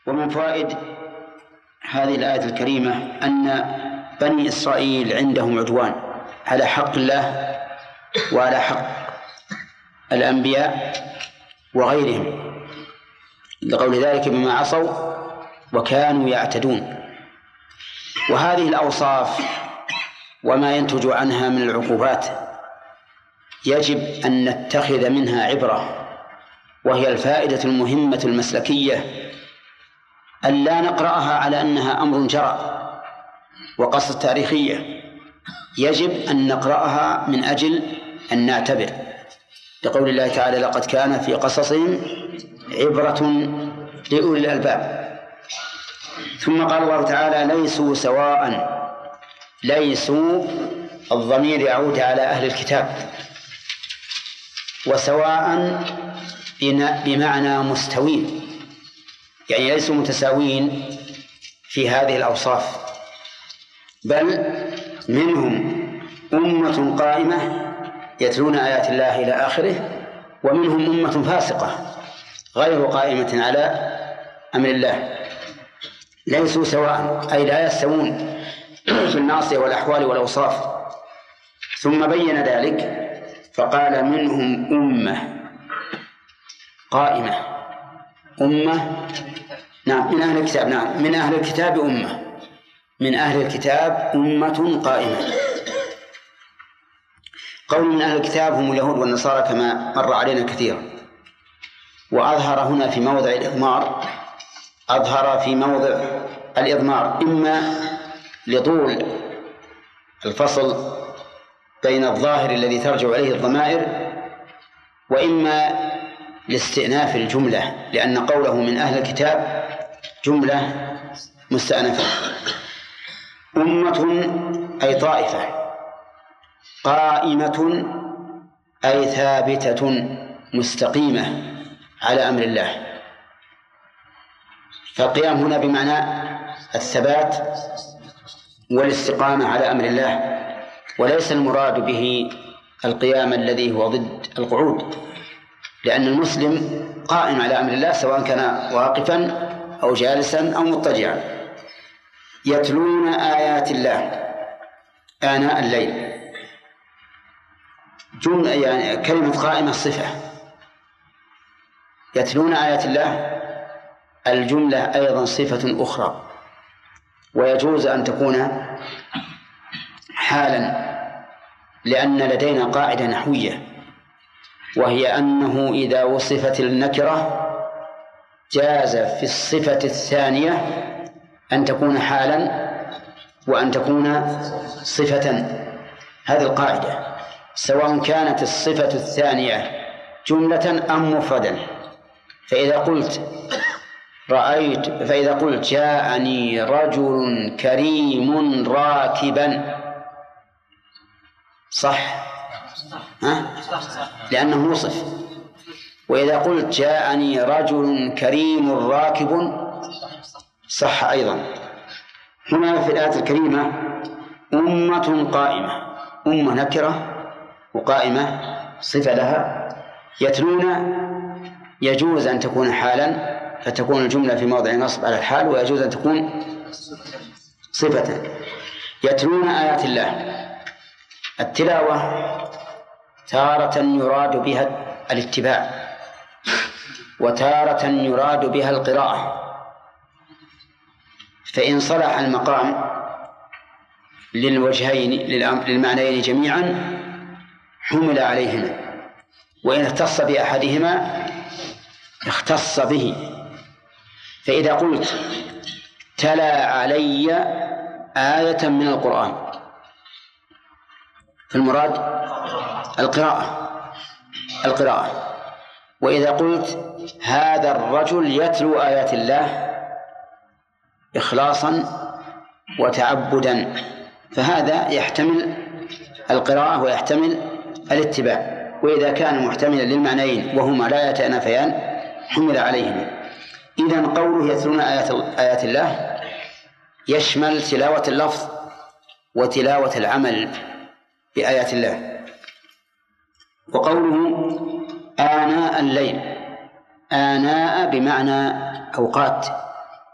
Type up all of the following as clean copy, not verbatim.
ومن فوائد هذه الآية الكريمة أن بني إسرائيل عندهم عدوان على حق الله وعلى حق الأنبياء وغيرهم، لقول ذلك بما عصوا وكانوا يعتدون. وهذه الأوصاف وما ينتج عنها من العقوبات يجب أن نتخذ منها عبرة، وهي الفائدة المهمة المسلكية، أن لا نقرأها على أنها أمر جرى وقصة تاريخية، يجب أن نقرأها من أجل أن نعتبر، لقول الله تعالى: لقد كان في قصصهم عبرة لأولي الألباب. ثم قال الله تعالى: ليسوا سواء. ليسوا الضمير يعود على أهل الكتاب، وسواء بمعنى مستوين، يعني ليسوا متساوين في هذه الأوصاف، بل منهم أمة قائمة يتلون آيات الله إلى آخره، ومنهم أمة فاسقة غير قائمة على أمر الله. ليسوا سواء أي لا يستوون في الناصية والأحوال والأوصاف. ثم بين ذلك فقال: منهم أمة قائمة. أمة، نعم، من أهل الكتاب، نعم، من أهل الكتاب أمة، من أهل الكتاب أمة قائمة. قول من أهل الكتاب هم اليهود والنصارى كما مر علينا كثيرا، وأظهر هنا في موضع الإضمار، أظهر في موضع الإضمار إما لطول الفصل بين الظاهر الذي ترجع إليه الضمائر، وإما لاستئناف الجملة، لأن قوله من أهل الكتاب جملة مستأنفة. أمة أي طائفة، قائمة أي ثابتة مستقيمة على أمر الله. فالقيام هنا بمعنى الثبات والاستقامة على أمر الله، وليس المراد به القيام الذي هو ضد القعود، لأن المسلم قائم على أمر الله سواء كان واقفا أو جالسا أو مضطجعا. يتلون آيات الله آناء الليل، جملة يعني كلمة قائمة صفة. يتلون آيات الله الجملة أيضا صفة أخرى، ويجوز أن تكون حالا، لأن لدينا قاعدة نحوية، وهي أنه إذا وصفت النكرة جاز في الصفة الثانية أن تكون حالا وأن تكون صفة. هذه القاعدة سواء كانت الصفة الثانية جملة أم مفردا. فإذا قلت جاءني رجل كريم راكبا، صح؟ لأنه موصف. وإذا قلت جاءني رجل كريم راكب صح أيضا. هنا في الآية الكريمة أمة قائمة، أمة نكرة وقائمة صفة لها. يتلون يجوز أن تكون حالا فتكون الجملة في موضع نصب على الحال، ويجوز أن تكون صفة. يتلون آيات الله. التلاوة تارة يراد بها الاتباع، وتارة يراد بها القراءة، فإن صلح المقام للوجهين للمعنيين جميعا حمل عليهما، وإن اختص بأحدهما اختص به. فإذا قلت تلا علي آية من القرآن فالمراد القراءة. وإذا قلت هذا الرجل يتلو آيات الله إخلاصا وتعبدا فهذا يحتمل القراءة ويحتمل الاتباع. وإذا كان محتملا للمعنيين وهما لا يتنافيان حمل عليهما. إذن قوله يتلون آيات الله يشمل تلاوة اللفظ وتلاوة العمل بآيات الله. وقوله آناء الليل، آناء بمعنى أوقات،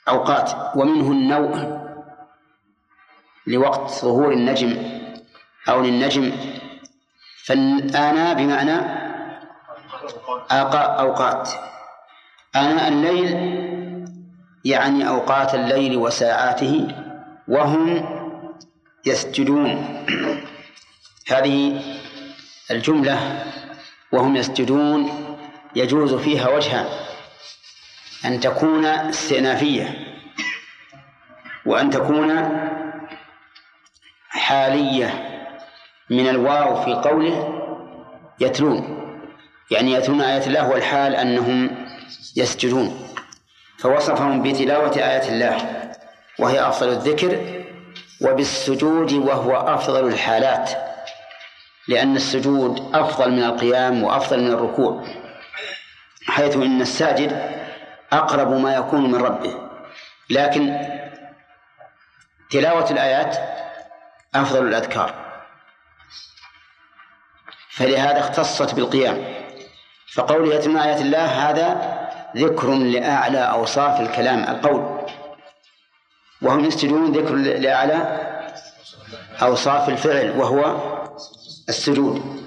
أوقات، ومنه النوء لوقت ظهور النجم أو للنجم، فآناء بمعنى أوقات. آناء الليل يعني أوقات الليل وساعاته وهم يسجدون. هذه الجملة وهم يسجدون يجوز فيها وجهان: أن تكون استئنافية، وأن تكون حالية من الواو في قوله يتلون، يعني يتلون آيات الله، والحال أنهم يسجدون، فوصفهم بتلاوة آيات الله وهي أفضل الذكر، وبالسجود وهو أفضل الحالات، لأن السجود أفضل من القيام وأفضل من الركوع، حيث إن الساجد أقرب ما يكون من ربه، لكن تلاوة الآيات أفضل الأذكار، فلهذا اختصت بالقيام. فقوله يتلون آيات الله هذا ذكر لأعلى أوصاف الكلام القول، وهم يسجدون ذكر لأعلى أوصاف الفعل وهو السجود.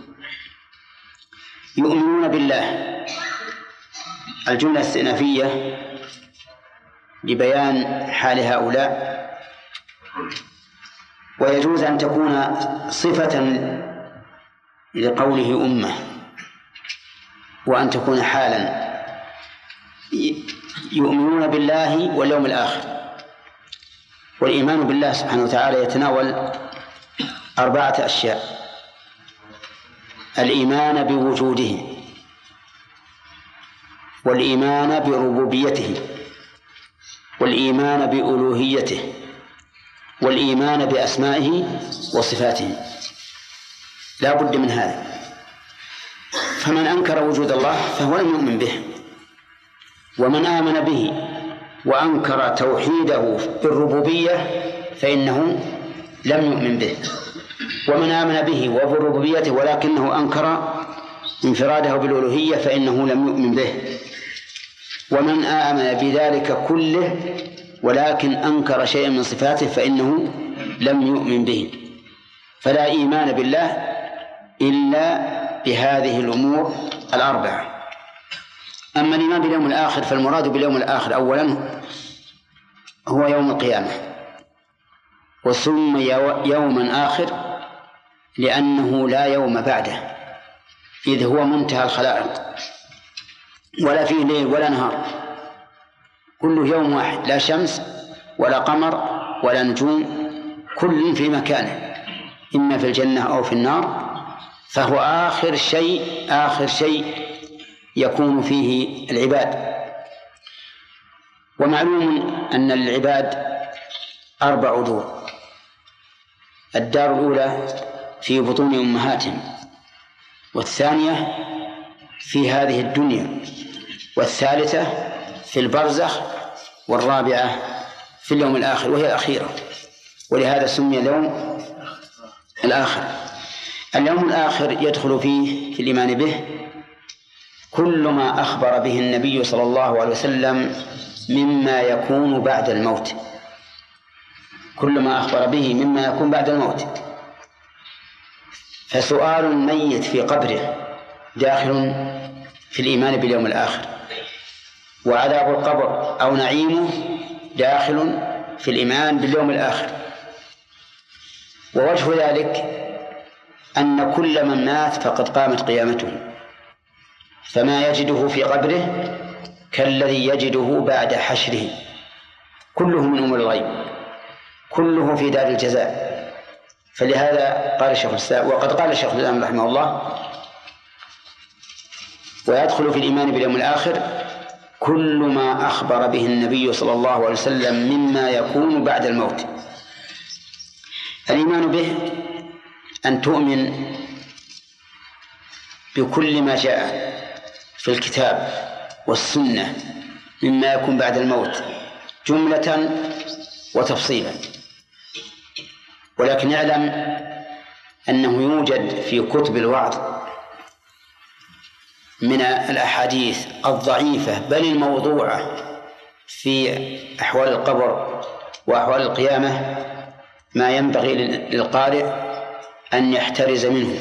يؤمنون بالله، الجملة الاستئنافية لبيان حال هؤلاء، ويجوز أن تكون صفة لقوله أمة، وأن تكون حالا. يؤمنون بالله واليوم الآخر. والإيمان بالله سبحانه وتعالى يتناول 4 أشياء: الإيمان بوجوده، والإيمان بربوبيته، والإيمان بألوهيته، والإيمان بأسمائه وصفاته. لا بد من هذا. فمن أنكر وجود الله فهو لم يؤمن به، ومن آمن به وأنكر توحيده بالربوبية فإنه لم يؤمن به، ومن آمن به وبربوبيته ولكنه أنكر انفراده بالألوهية فإنه لم يؤمن به، ومن آمن بذلك كله ولكن أنكر شيئا من صفاته فإنه لم يؤمن به. فلا إيمان بالله إلا بهذه الأمور 4. أما الإيمان باليوم الآخر فالمراد باليوم الآخر أولا هو يوم القيامة، وسمي يوما آخر لأنه لا يوم بعده، إذ هو منتهى الخلائق، ولا فيه ليل ولا نهار، كله يوم واحد، لا شمس ولا قمر ولا نجوم، كل في مكانه، إما في الجنة أو في النار، فهو آخر شيء يكون فيه العباد. ومعلوم أن العباد 4 دور: الدار الأولى في بطون أمهاتهم، والثانية في هذه الدنيا، والثالثة في البرزخ، والرابعة في اليوم الآخر وهي الأخيرة، ولهذا سمي اليوم الآخر. اليوم الآخر يدخل فيه في الإيمان به كل ما أخبر به النبي صلى الله عليه وسلم مما يكون بعد الموت، كل ما أخبر به مما يكون بعد الموت. فسؤال الميت في قبره داخل في الإيمان باليوم الآخر، وعذاب القبر أو نعيمه داخل في الإيمان باليوم الآخر. ووجه ذلك أن كل من مات فقد قامت قيامته، فما يجده في قبره كالذي يجده بعد حشره، كله من أمور الغيب، كله في دار الجزاء. فلهذا قال الشيخ الإسلام، وقد قال الشيخ الإسلام رحمه الله: ويدخل في الإيمان باليوم الآخر كل ما أخبر به النبي صلى الله عليه وسلم مما يكون بعد الموت. الإيمان به أن تؤمن بكل ما جاء في الكتاب والسنة مما يكون بعد الموت جملة وتفصيلا. ولكن اعلم أنه يوجد في كتب الوعظ من الأحاديث الضعيفة بل الموضوعة في أحوال القبر وأحوال القيامة ما ينبغي للقارئ أن يحترز منه،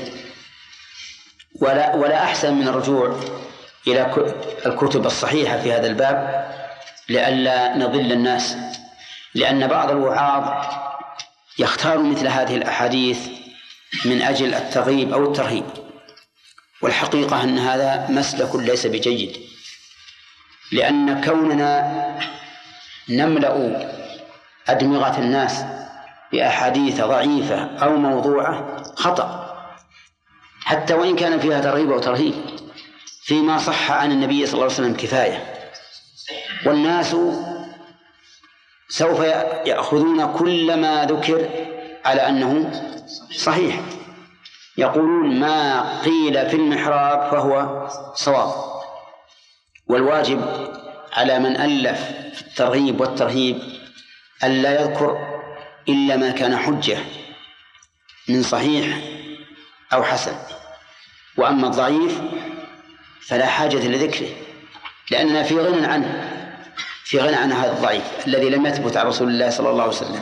ولا أحسن من الرجوع إلى الكتب الصحيحة في هذا الباب لئلا نضل الناس، لأن بعض الوعاظ يختار مثل هذه الأحاديث من أجل الترغيب أو الترهيب، والحقيقة أن هذا مسلك ليس بجيد، لأن كوننا نملأ أدمغة الناس بأحاديث ضعيفة أو موضوعة خطأ، حتى وإن كان فيها ترغيب أو ترهيب. فيما صح عن النبي صلى الله عليه وسلم كفاية، والناس سوف يأخذون كل ما ذكر على أنه صحيح، يقولون ما قيل في المحراب فهو صواب. والواجب على من ألف في الترغيب والترهيب ألا يذكر إلا ما كان حجة من صحيح أو حسن، وأما الضعيف فلا حاجة لذكره، لأننا في غنى عنه، في غنى عن هذا الضعيف الذي لم يثبت عن رسول الله صلى الله عليه وسلم.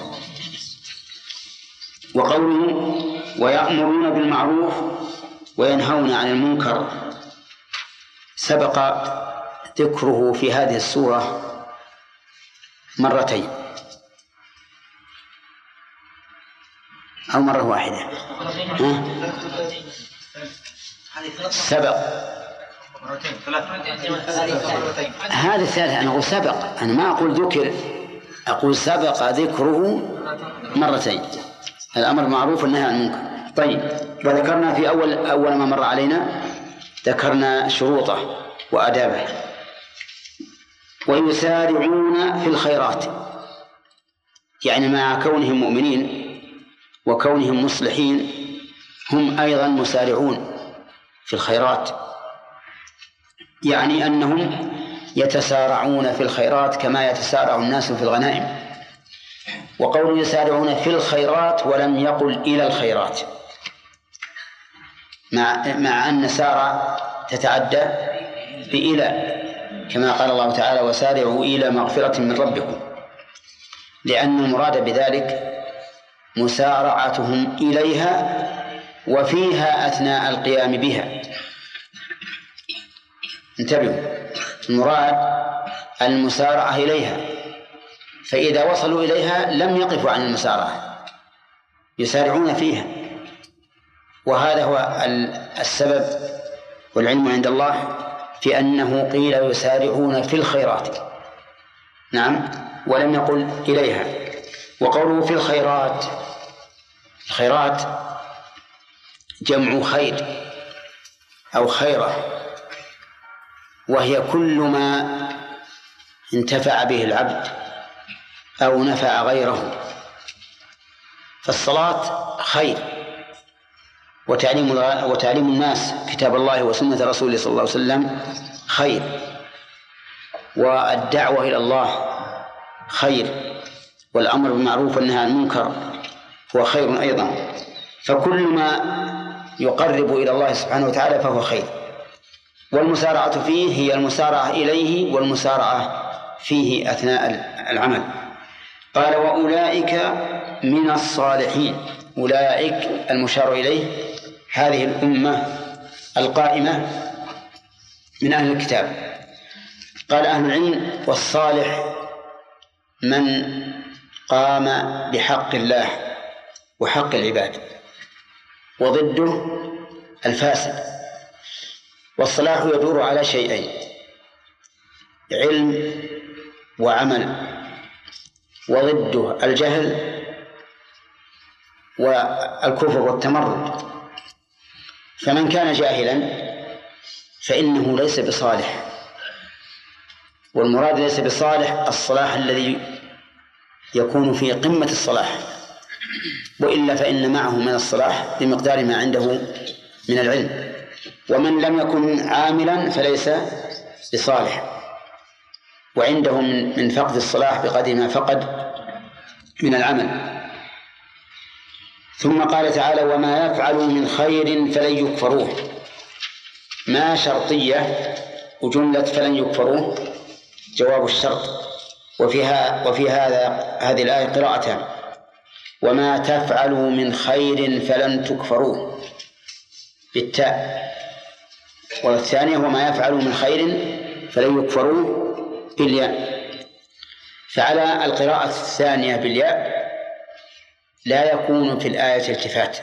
وقوله ويأمرون بالمعروف وينهون عن المنكر سبق ذكره في هذه السورة مرتين أو مرة واحدة. سبق هذا الثالث. أنا أقول سبق، أنا ما أقول ذكر، أقول سبق ذكره مرتين، الأمر معروف والنهي عن المنكر. طيب، وذكرنا في أول ما مر علينا ذكرنا شروطه وآدابه. ويسارعون في الخيرات، يعني مع كونهم مؤمنين وكونهم مصلحين هم أيضا مسارعون في الخيرات، يعني أنهم يتسارعون في الخيرات كما يتسارع الناس في الغنائم. وقول يسارعون في الخيرات ولم يقل إلى الخيرات، مع أن سارع تتعدى بإلى، كما قال الله تعالى وسارعوا إلى مغفرة من ربكم، لأن المراد بذلك مسارعتهم إليها وفيها أثناء القيام بها. انتبهوا، المراد المسارعة إليها، فإذا وصلوا إليها لم يقفوا عن المسارعة، يسارعون فيها. وهذا هو السبب والعلم عند الله في أنه قيل يسارعون في الخيرات، نعم، ولم يقل إليها. وقوله في الخيرات، الخيرات جمع خير أو خيرة، وهي كل ما انتفع به العبد أو نفع غيره. فالصلاة خير، وتعليم الناس كتاب الله وسنة رسوله صلى الله عليه وسلم خير، والدعوة إلى الله خير، والأمر بالمعروف والنهي عن المنكر هو خير أيضا. فكل ما يقرب إلى الله سبحانه وتعالى فهو خير، والمسارعة فيه هي المسارعة إليه والمسارعة فيه أثناء العمل. قال وأولئك من الصالحين، أولئك المشار إليه هذه الأمة القائمة من أهل الكتاب. قال أهل العلم والصالح من قام بحق الله وحق العباد، وضده الفاسد. والصلاح يدور على شيئين: علم وعمل، وضده الجهل والكفر والتمرد. فمن كان جاهلا فإنه ليس بصالح، والمراد ليس بصالح الصلاح الذي يكون في قمة الصلاح، وإلا فإن معه من الصلاح بمقدار ما عنده من العلم. ومن لم يكن عاملا فليس بصالح، وعنده من فقد الصلاح بقدر ما فقد من العمل. ثم قال تعالى وما يفعلوا من خير فلن يكفروه. ما شرطية، وجملة فلن يكفروه جواب الشرط، وفي هذه الآية قراءتان: وما تفعلوا من خير فلن تكفروه بالتاء، والثانية وما يفعلوا من خير فلن يكفروه بالياء. فعلى القراءة الثانية بالياء لا يكون في الآية التفات،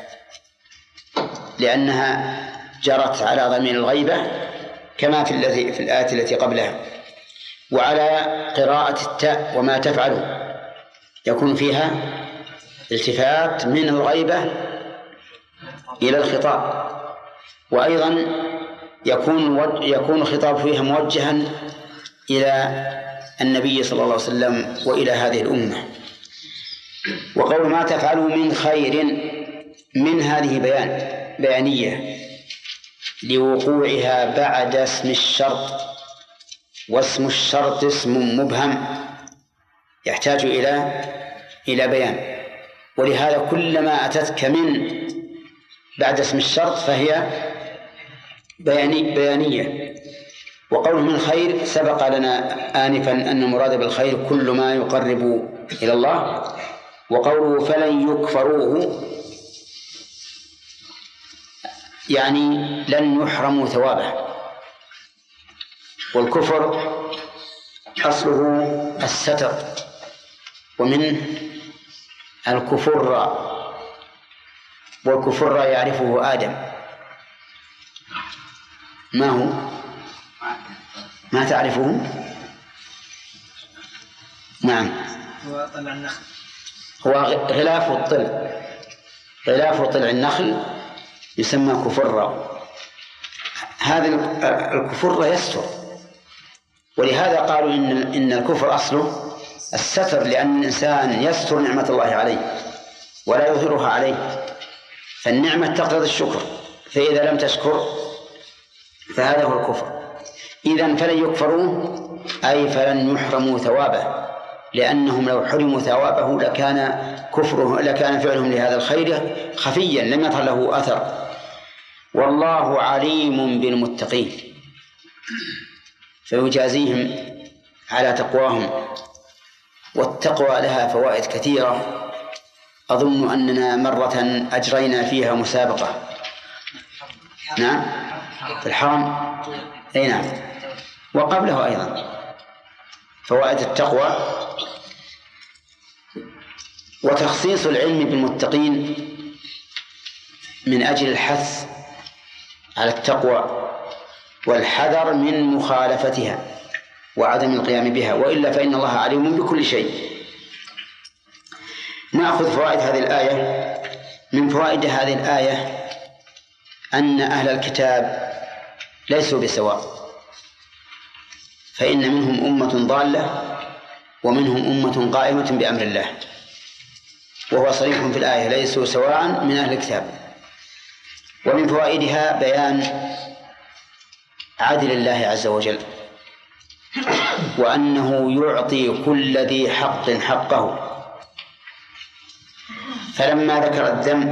لأنها جرت على ضمير الغيبة كما في الآية التي قبلها. وعلى قراءة التاء وما تفعلوا يكون فيها التفات من الغيبة إلى الخطاب، وأيضا يكون الخطاب فيها موجها إلى النبي صلى الله عليه وسلم وإلى هذه الأمة. وقول ما تفعلوا من خير، من هذه بيانية لوقوعها بعد اسم الشرط، واسم الشرط اسم مبهم يحتاج إلى بيان، ولهذا كلما أتتك من بعد اسم الشرط فهي بيانية. وقوله من خير سبق لنا آنفا أن المراد بالخير كل ما يقرب إلى الله. وقوله فلن يكفروه يعني لن يحرموا ثوابه. والكفر أصله الستر، ومن الكفر، والكفر يعرفه آدم. ما هو؟ ما تعرفه؟ نعم، هو غلاف الطلع، غلاف طلع النخل يسمى كفرة. هذا الكفر يستر، ولهذا قالوا إن الكفر أصله الستر، لأن الإنسان يستر نعمة الله عليه ولا يظهرها عليه، فالنعمة تقتضي الشكر، فإذا لم تشكر فهذا هو الكفر. إذن فلن يكفروه أي فلن يحرموا ثوابه، لأنهم لو حرموا ثوابه لكان فعلهم لهذا الخير خفيا لم يظهر له أثر. والله عليم بالمتقين، فيجازيهم على تقواهم. والتقوى لها فوائد كثيرة، أظن أننا مرة أجرينا فيها مسابقة. نعم، في الحرم، أي نعم، وقبله أيضا فوائد التقوى. وتخصيص العلم بالمتقين من أجل الحث على التقوى والحذر من مخالفتها وعدم القيام بها، وإلا فإن الله عليم بكل شيء. نأخذ فوائد هذه الآية. من فوائد هذه الآية أن أهل الكتاب ليسوا بسواء، فإن منهم أمة ضالة ومنهم أمة قائمة بأمر الله، وهو صريح في الآية ليسوا سواء من أهل الكتاب. ومن فوائدها بيان عدل الله عز وجل، وأنه يعطي كل ذي حق حقه. فلما ذكر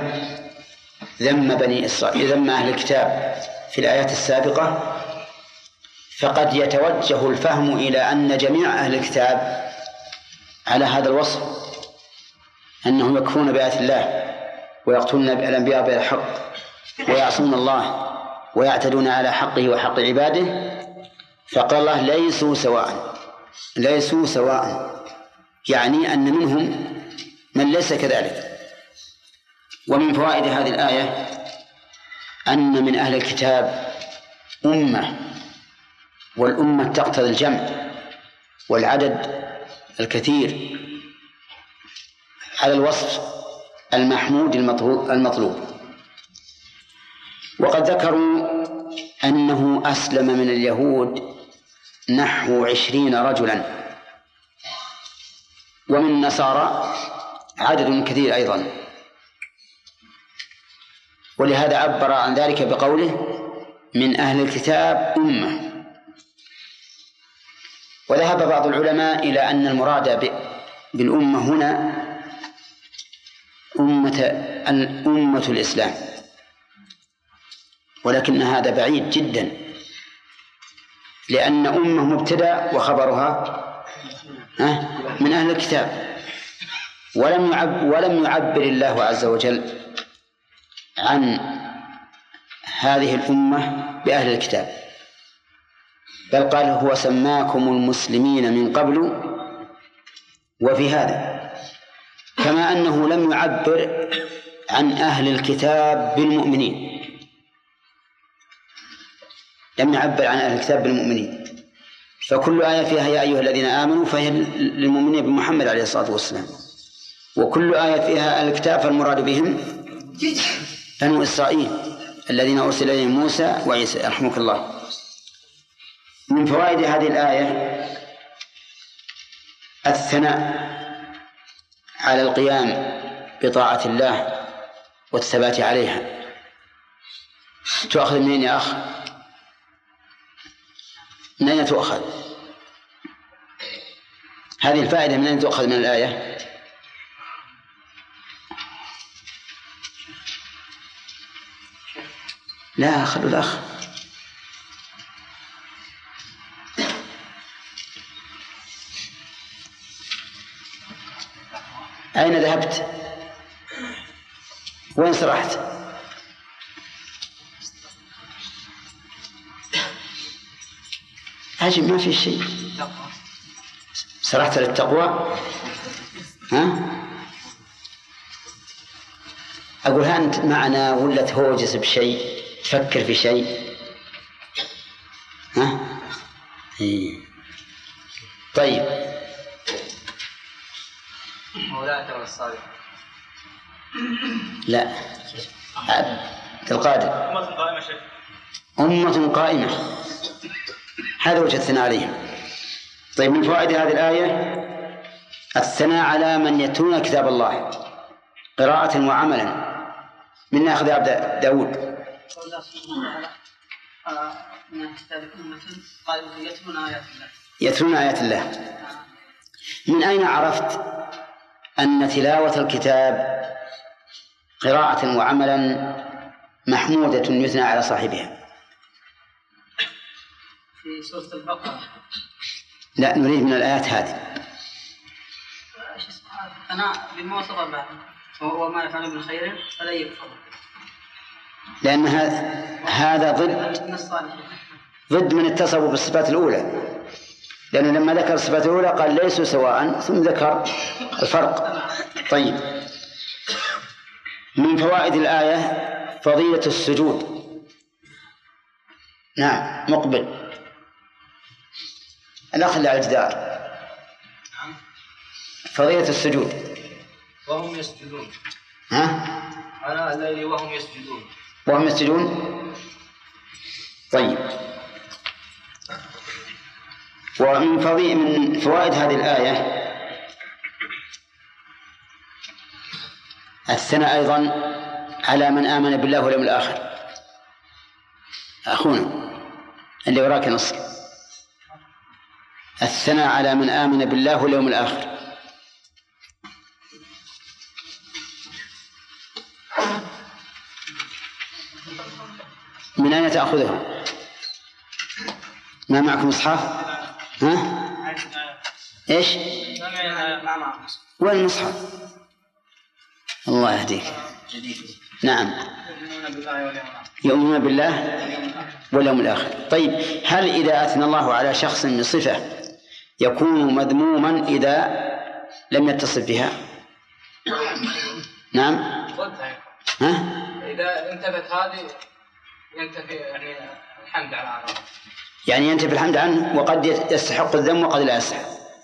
ذم بني إسرائيل، ذم أهل الكتاب في الآيات السابقة، فقد يتوجه الفهم إلى أن جميع أهل الكتاب على هذا الوصف، أنهم يكفرون بآيات الله ويقتلون الأنبياء بغير حق ويعصون الله ويعتدون على حقه وحق عباده. فقال الله ليسوا سواء، يعني أن منهم من ليس كذلك. ومن فوائد هذه الآية أن من أهل الكتاب أمة، والأمة تقتضي الجمع والعدد الكثير على الوصف المحمود المطلوب. وقد ذكروا أنه أسلم من اليهود نحو 20 رجلا، ومن النصارى عدد كثير أيضا، ولهذا عبر عن ذلك بقوله من أهل الكتاب أمة. وذهب بعض العلماء إلى أن المراد بالأمة هنا أمة الإسلام، ولكن هذا بعيد جدا، لأن أمة مبتدأ وخبرها من أهل الكتاب، ولم يعبر الله عز وجل عن هذه الأمة بأهل الكتاب، بل قال هو سماكم المسلمين من قبل وفي هذا، كما أنه لم يعبر عن أهل الكتاب بالمؤمنين، لم يعبر عن أهل الكتاب بالمؤمنين، فكل آية فيها يا أيها الذين آمنوا فهي للمؤمنين بمحمد عليه الصلاة والسلام، وكل آية فيها أهل الكتاب فالمراد بهم بنو إسرائيل الذين أرسل إليهم موسى وعيسى رحمك الله. من فوائد هذه الآية الثناء على القيام بطاعة الله والثبات عليها. تؤخذ منين يا أخ؟ من أين تؤخذ هذه الفائدة؟ من أين تؤخذ من الآية؟ لا، خلوا الأخ. أين ذهبت؟ وين سرحت؟ عجب، ما في شيء. سرحت للتقوى؟ ها؟ أقول أنت معنا ولا تهوجس بشيء، تفكر في شيء؟ ها؟ إيه. طيب. مولاة الصالح. لا، عبد القادر. أمة قائمة شيء. أمة قائمة، هذا وجه الثناء عليهم. طيب، من فوائد هذه الآية الثناء على من يتلون كتاب الله قراءة وعملا. من ناخذ عبد داود. الله سبحانه وتعالى من كتاب أمة قائمة يتلون آيات الله. يتلون آيات الله. من أين عرفت أن تلاوة الكتاب قراءة وعملا محمودة يثنى على صاحبها؟ في سورة البقرة. لا، نريد من الآيات هذه. أنا بما وصف الله وهو ما يفعل من خير فلا يكفر، لأن هذا ضد من اتصفوا بالصفات الأولى، لأنه لما ذكر الصفات الأولى قال ليسوا سواء، ثم ذكر الفرق. طيب، من فوائد الآية فضيلة السجود. نعم، مقبل الأخ اللي على الجدار. فضيلة السجود. وهم يسجدون. ها؟ على الليل وهم يسجدون. وهم يسجدون. طيب، من فوائد هذه الآية الثناء أيضا على من آمن بالله واليوم الآخر. أخونا اللي وراك نص، الثناء على من آمن بالله واليوم الآخر. من أين تأخذه؟ ما معكم مصحف؟ ها؟ إيش؟ وين المصحف؟ الله يهديك. نعم، يؤمنون بالله واليوم الآخر. طيب، هل إذا أثنى الله على شخص بصفة يكون مذموما إذا لم يتصف بها؟ نعم. ها؟ إذا انتفت هذه ينتفي يعني الحمد على هذا، يعني ينتفي الحمد عنه، وقد يستحق الذم وقد لا يستحق.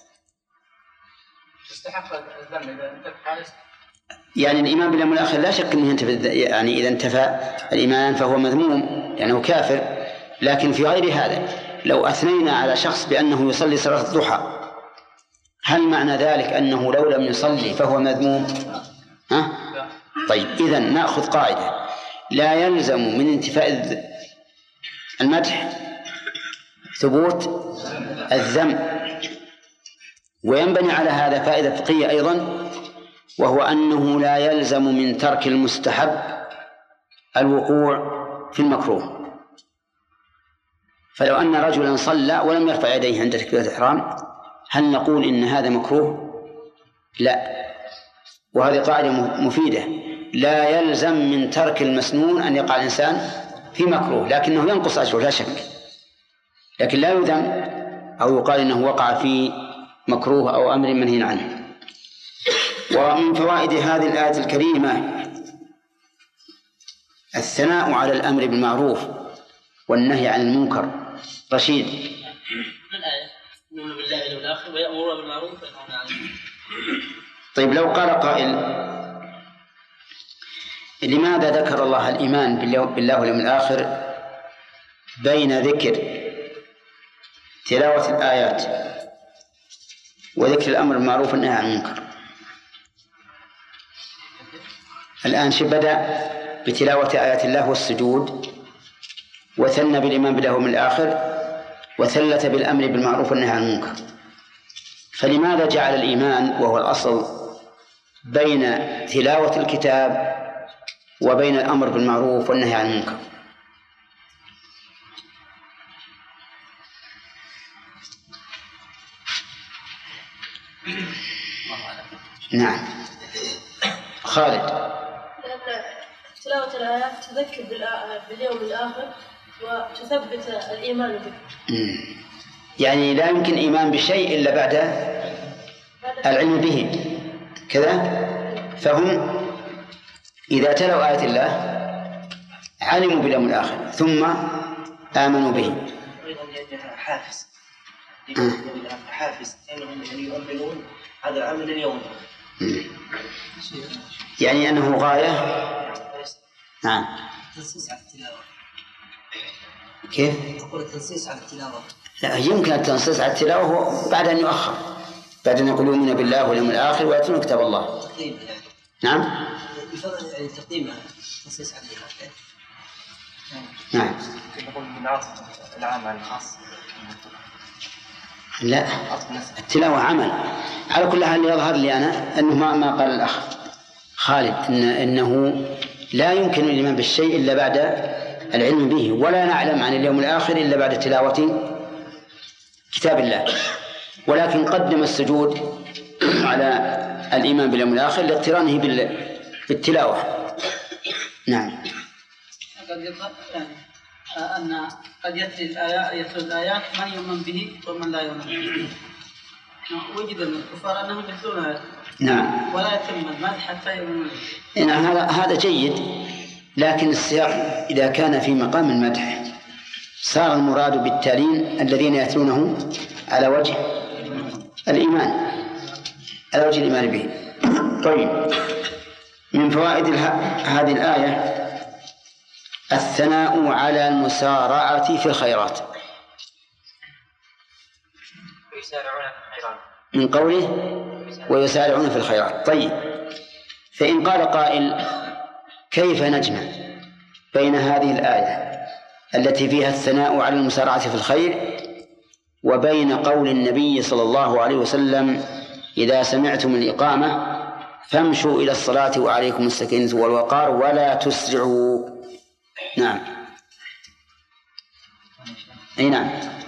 يستحق الذم إذا انتفت هذه. يعني الإيمان باليوم الآخر لا شك أنه ينتفي، يعني إذا انتفى الإيمان فهو مذموم لأنه كافر. لكن في غير هذا لو أثنينا على شخص بأنه يصلي صلاة الضحى، هل معنى ذلك أنه لو لم يصلي فهو مذموم؟ ها؟ طيب، إذن نأخذ قاعدة: لا يلزم من انتفاء المدح ثبوت الذم. وينبني على هذا فائدة فقهية أيضا، وهو أنه لا يلزم من ترك المستحب الوقوع في المكروه. فلو أن رجلا صلى ولم يرفع يديه عند تكبيرة الإحرام، هل نقول إن هذا مكروه؟ لا. وهذه قاعدة مفيدة، لا يلزم من ترك المسنون أن يقع الإنسان في مكروه، لكنه ينقص أجره لا شك، لكن لا يذم أو يقال إنه وقع في مكروه أو أمر منهي عنه. ومن فوائد هذه الآية الكريمة الثناء على الأمر بالمعروف والنهي عن المنكر. رشيد. الآية يؤمنون بالله واليوم الآخر ويأمرون بالمعروف وينهون عن المنكر. طيب لو قال قائل لماذا ذكر الله الإيمان بالله واليوم الآخر بين ذكر تلاوة الآيات وذكر الأمر بالمعروف والنهي عن المنكر؟ الآن بدأ بتلاوة آيات الله والسجود، وثنى بالإيمان بالله واليوم الآخر، وثلث بالأمر بالمعروف والنهي عن المنكر، فلماذا جعل الإيمان وهو الأصل بين تلاوة الكتاب وبين الأمر بالمعروف والنهي عن المنكر؟ نعم خالد. لأن تلاوة الآيات تذكر باليوم الآخر وتثبت الإيمان به. يعني لا يمكن إيمان بشيء إلا بعد العلم به كذا. فهم إذا تلوا آية الله علموا باليوم الآخر ثم آمنوا به. حافز حافز أنهم يؤمنون هذا العمل اليوم، يعني أنه غاية. نعم. تنصيص على التلاوة. كيف؟ تقول التنصيص على التلاوة. لا، يمكن التنصيص على التلاوة بعد أن يؤخر، بعد أن يقولوا يؤمنون بالله واليوم الآخر ويتلون كتاب الله. تقديم يعني. نعم. يفضل يعني تقديم التنصيص على التلاوة. نعم. يقول من عطف العام على الخاص. لا، التلاوة عمل. على كل حال يظهر لي أنا أنه ما قال الأخ خالد إنه لا يمكن الإيمان بالشيء إلا بعد العلم به، ولا نعلم عن اليوم الآخر إلا بعد تلاوة كتاب الله، ولكن قدم السجود على الإيمان باليوم الآخر لاقترانه بالتلاوة. نعم. قد يظهر يعني أن قد يتلو الآيات من يؤمن به ومن لا يؤمن به. وجد من الكفار أنهم يتلون آيات. نعم. ولا يتم المدح حتى يؤمنون به. نعم هذا جيد، لكن السياق إذا كان في مقام المدح صار المراد بالتالين الذين يتلونه على وجه الإيمان، على وجه الإيمان به. طيب، من فوائد هذه الآية الثناء على المسارعة في الخيرات، من قوله ويسارعون في الخيرات. طيب، فإن قال قائل كيف نجمع بين هذه الآية التي فيها الثناء على المسارعة في الخير وبين قول النبي صلى الله عليه وسلم إذا سمعتم الإقامة فامشوا إلى الصلاة وعليكم السكينة والوقار ولا تسرعوا؟ نعم. أي نعم.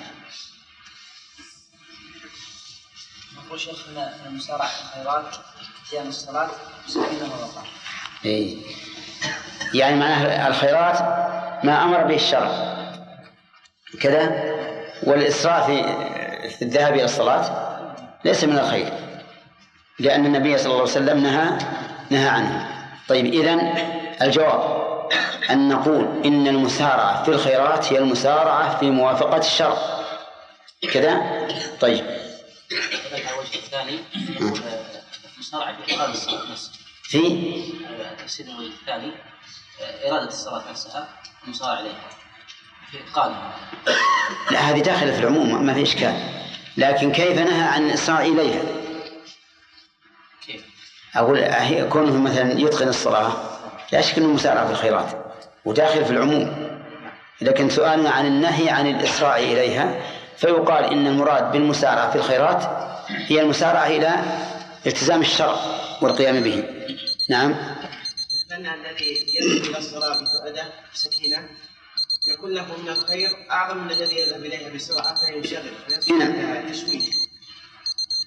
نقول شيخنا المسارعة في الخيرات قيام الصلاة سكينة والوقار. إيه، يعني معناه الخيرات ما أمر به الشرع كذا، والإسراع في الذهاب إلى الصلاة ليس من الخير، لأن النبي صلى الله عليه وسلم نهى عنه. طيب، إذن الجواب أن نقول إن المسارعة في الخيرات هي المسارعة في موافقة الشرع كذا. طيب، الوجه الثاني المسارعة في إرادة الصلاة نفسها. في تفسير الوجه الثاني إرادة الصلاة نفسها المسارعة عليها في إتقانها. لا، هذه داخلة في العموم ما في إشكال، لكن كيف نهى عن الإسراع إليها؟ كيف؟ أقول كونه مثلا يتقن الصلاة لا شك أنه مسارعة في الخيرات وداخل في العموم، لكن سؤالنا عن النهي عن الإسراع إليها، فيقال إن المراد بالمسارعة في الخيرات هي المسارعة إلى التزام الشرع والقيام به. نعم. لأن الذي يذهب إلى الصلاة بتؤدى بسكينة يكون له من الخير أعظم من الذي يذهب إليها بسرعة فينشغل ويصير تشويش.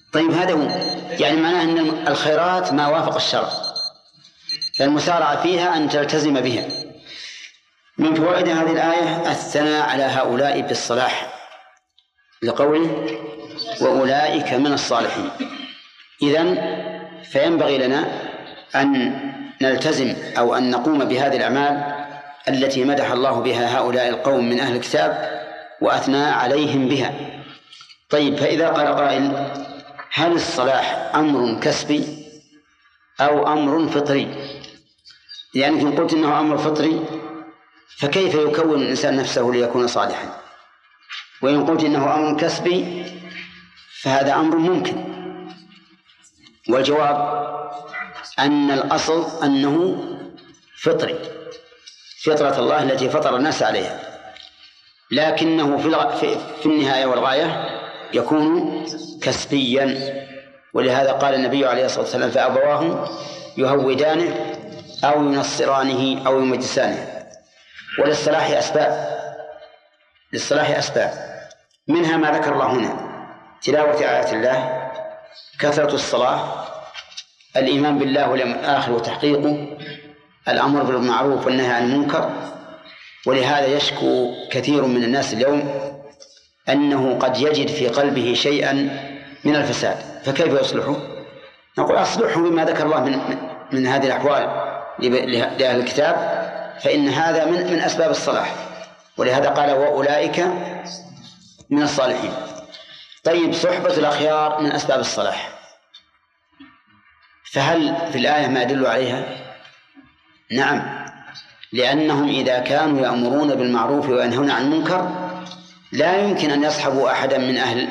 طيب هذا هو، يعني معناه أن الخيرات ما وافق الشرع، فالمسارعة فيها أن تلتزم بها. من فوائد هذه الآية الثناء على هؤلاء بالصلاح، لقوله وأولئك من الصالحين. إذن فينبغي لنا أن نلتزم أو أن نقوم بهذه الأعمال التي مدح الله بها هؤلاء القوم من أهل الكتاب وأثنى عليهم بها. طيب، فإذا قال قائل هل الصلاح أمر كسبي أو أمر فطري؟ يعني إن قلت إنه أمر فطري فكيف يكون الإنسان نفسه ليكون صالحا؟ وإن قلت إنه أمر كسبي فهذا أمر ممكن. والجواب أن الأصل أنه فطري، فطرة الله التي فطر الناس عليها، لكنه في النهاية والغاية يكون كسبيا. ولهذا قال النبي عليه الصلاة والسلام فأبواه يهودانه أو ينصرانه أو يمجسانه. للصلاح أسباب منها ما ذكر الله هنا: تلاوة آيات الله، كثرة الصلاة، الإيمان بالله واليوم الآخر وتحقيقه، الأمر بالمعروف والنهي عن المنكر. ولهذا يشكو كثير من الناس اليوم أنه قد يجد في قلبه شيئا من الفساد، فكيف يصلحه؟ نقول أصلحه بما ذكر الله من هذه الأحوال لأهل الكتاب، فإن هذا من أسباب الصلاح. ولهذا قال وأولئك من الصالحين. طيب، صحبة الأخيار من أسباب الصلاح، فهل في الآية ما يدل عليها؟ نعم، لأنهم إذا كانوا يأمرون بالمعروف وينهون عن المنكر لا يمكن أن يصحبوا أحدا من أهل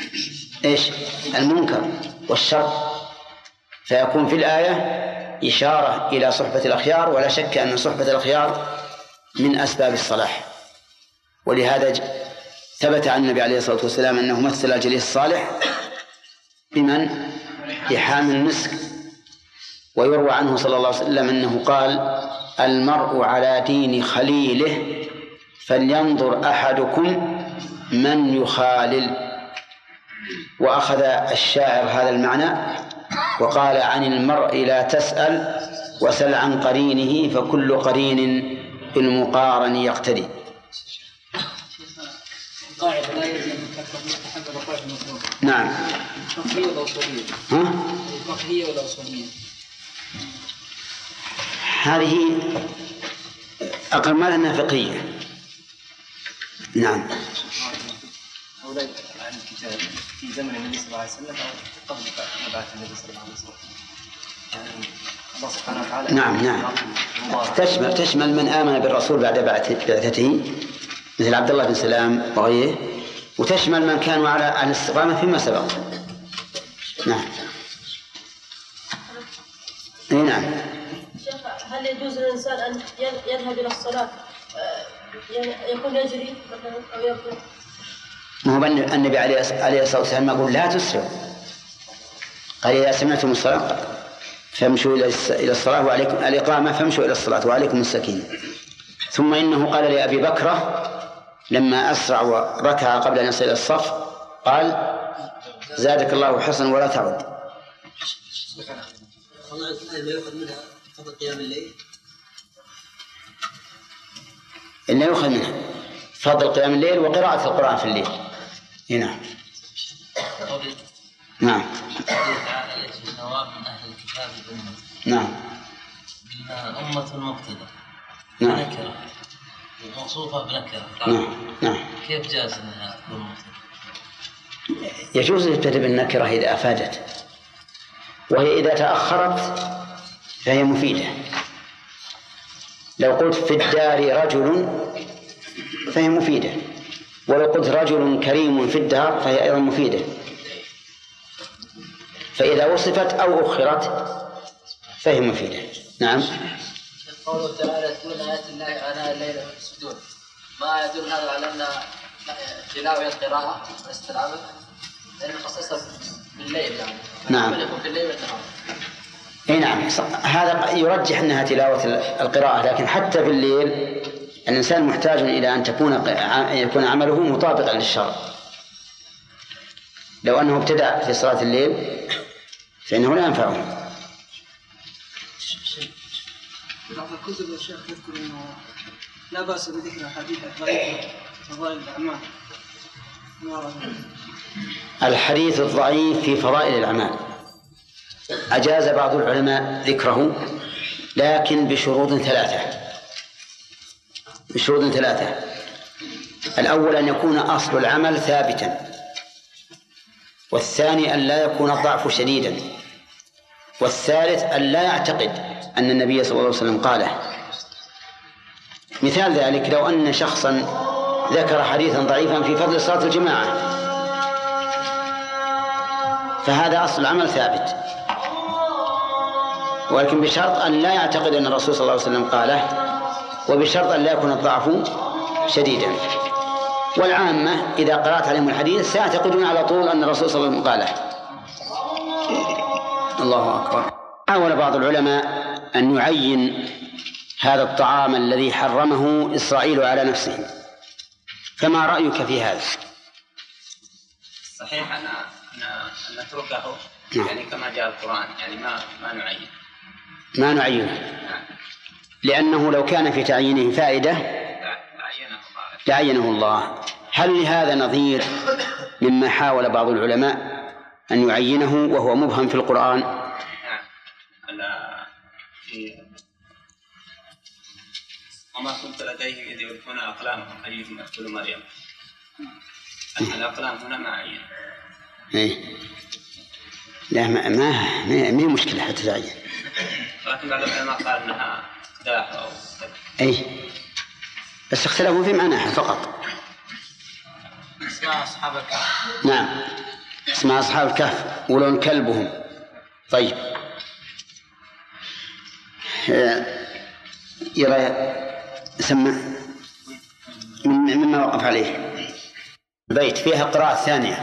المنكر والشر، فيكون في الآية إشارة إلى صحبة الأخيار، ولا شك أن صحبة الأخيار من أسباب الصلاح. ولهذا ثبت عن النبي عليه الصلاة والسلام أنه مثل الجليس الصالح بمن؟ بحامل المسك. ويروى عنه صلى الله عليه وسلم أنه قال المرء على دين خليله فلينظر أحدكم من يخالل. وأخذ الشاعر هذا المعنى وقال عن المرء لا تسأل وسل عن قرينه فكل قرين بالمقارن يقتدي. قاعدة لا يلزم أحد الرقائق المطلوبة. نعم. فقهية ولا أصولية؟ فقهية ولا أصولية؟ هذه أقل ما أنها فقهية. نعم. أولئك عن الكتاب في زمن النبي صلى الله عليه وسلم أو قبل مبعث النبي صلى الله عليه وسلم. يعني الله سبحانه وتعالى. نعم. تشمل من آمن بالرسول بعد بعثته مثل عبد الله بن سلام وغيره، وتشمل من كانوا على الاستقامة فيما سبق. نعم. نعم. هل يجوز للإنسان أن يذهب إلى الصلاة يكون يجري مثلا أو يركض؟ ما هو النبي عليه الصلاة والسلام يقول لا تسرعوا، قال إذا سمعتم الصلاة فامشوا إلى الصلاة وعليكم الإقامة فامشوا إلى الصلاة وعليكم السكينة. ثم إنه قال لأبي بكرة لما أسرع وركع قبل أن يصل إلى الصف قال زادك الله حسنا ولا تعد. لا يؤخذ منها فضل قيام الليل. إلا يؤخذ منها فضل قيام الليل وقراءة القرآن في الليل. هنا. نعم. نعم. أمة المقتدى. نعم. نكرة موصوفة بنكرة. نعم. كيف جاز أنها تكون مقتدى؟ يجوز الابتداء بالنكرة إذا أفادت، وهي إذا تأخرت فهي مفيدة. لو قلت في الدار رجل فهي مفيدة، ولو قلت رجل كريم في الدار فهي أيضا مفيدة. فإذا وصفت أو أخرت فهي مفيدة. نعم. قوله تعالى تكون آيات الله آناء الليل والسجود، ما يدل هذا على أن تلاوة القراءة وليست العمل، لأن خصصها بالليل يعني. نعم. يكون في الليل والنهار. اي نعم، هذا يرجح انها تلاوة القراءة، لكن حتى في الليل الانسان محتاج الى ان يكون عمله مطابقا للشرع. لو أنه ابتدع في صلاة الليل فإنه لا ينفعه. بعض الكتب يا شيخ يذكر أنه لا بأس بذكر حديث فضائل الأعمال. الحديث الضعيف في فضائل الأعمال أجاز بعض العلماء ذكره، لكن بشروط ثلاثة. الأول أن يكون أصل العمل ثابتا، والثاني أن لا يكون الضعف شديدا، والثالث أن لا يعتقد أن النبي صلى الله عليه وسلم قاله. مثال ذلك لو أن شخصا ذكر حديثا ضعيفا في فضل صلاة الجماعة، فهذا أصل العمل ثابت، ولكن بشرط أن لا يعتقد أن الرسول صلى الله عليه وسلم قاله، وبشرط أن لا يكون الضعف شديدا. والعامة إذا قرأت عليهم الحديث سيعتقدون على طول أن الرسول صلى الله عليه وسلم قاله. الله أكبر. حاول بعض العلماء أن يعين هذا الطعام الذي حرمه إسرائيل على نفسه، فما رأيك في هذا؟ صحيح أن نتركه يعني كما جاء القرآن، يعني ما نعينه، لأنه لو كان في تعيينه فائدة لعينه الله. هل لهذا نظير مما حاول بعض العلماء أن يعينه وهو مبهم في القرآن؟ وما كنت لديهم إذ يلقون أقلامهم أيهم يقتل مريم. الأقلام هنا ما عين. لا ما مشكلة حتى تعين. لكن بعض العلماء قال أنها قداح أو بس اختلفوا في معناها فقط. اسماء أصحاب الكهف. نعم، اسماء أصحاب الكهف ولون كلبهم. طيب، يرى سمع مما وقف عليه بيت فيها قراءة ثانية.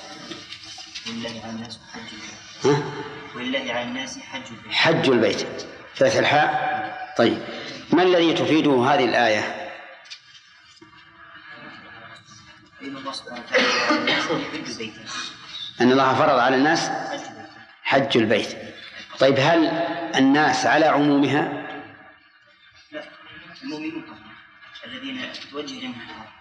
ولله على الناس حج البيت فتح الحاء. طيب، ما الذي تفيده هذه الآية؟ أن الله فرض على الناس حج البيت. طيب، هل الناس على عمومها؟ لا، المؤمنون الذين توجه لهم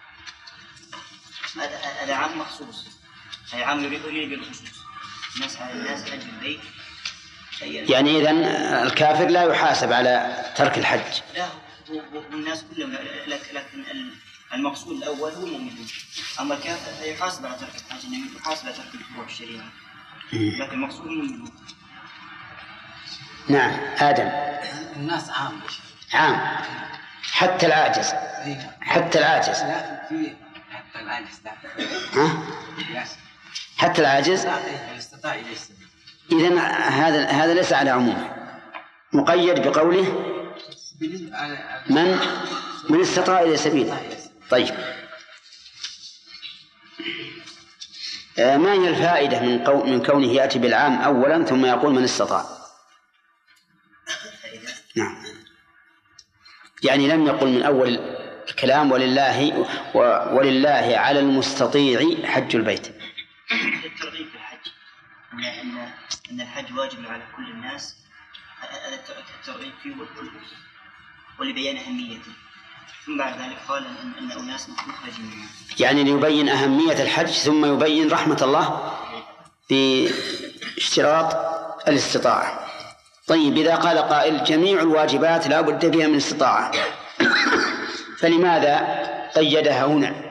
هذا عام مخصوص، هذا عام يريد بالخصوص. الناس على الناس حج البيت. يعني إذن الكافر لا يحاسب على ترك الحج؟ لا، والناس كلهم، لكن المقصود الأول هو المؤمنون. أما الكافر يحاسب على ترك الحج، إنه يحاسب على ترك الفروع الشريعة، لكن المقصود المؤمنون. نعم. آدم. الناس عام حتى العاجز. حتى العاجز. لا، في حتى العاجز. حتى العاجز. يستطيع إلى السبيل. إذن هذا ليس على عمومه، مقيد بقوله من استطاع إلى سبيل. طيب، ما هي الفائدة من كونه يأتي بالعام أولا ثم يقول من استطاع؟ نعم، يعني لم يقل من أول الكلام ولله على المستطيع حج البيت. الترغيب في الحج، أن الحج واجب على كل الناس، هذا الترغيب فيه ولبيان أهميته. ثم بعد ذلك قال أن أناس مخرجين منه، يعني ليبين أهمية الحج ثم يبين رحمة الله في اشتراط الاستطاعة. طيب، إذا قال قائل جميع الواجبات لا بد فيها من استطاعة، فلماذا قيدها هنا؟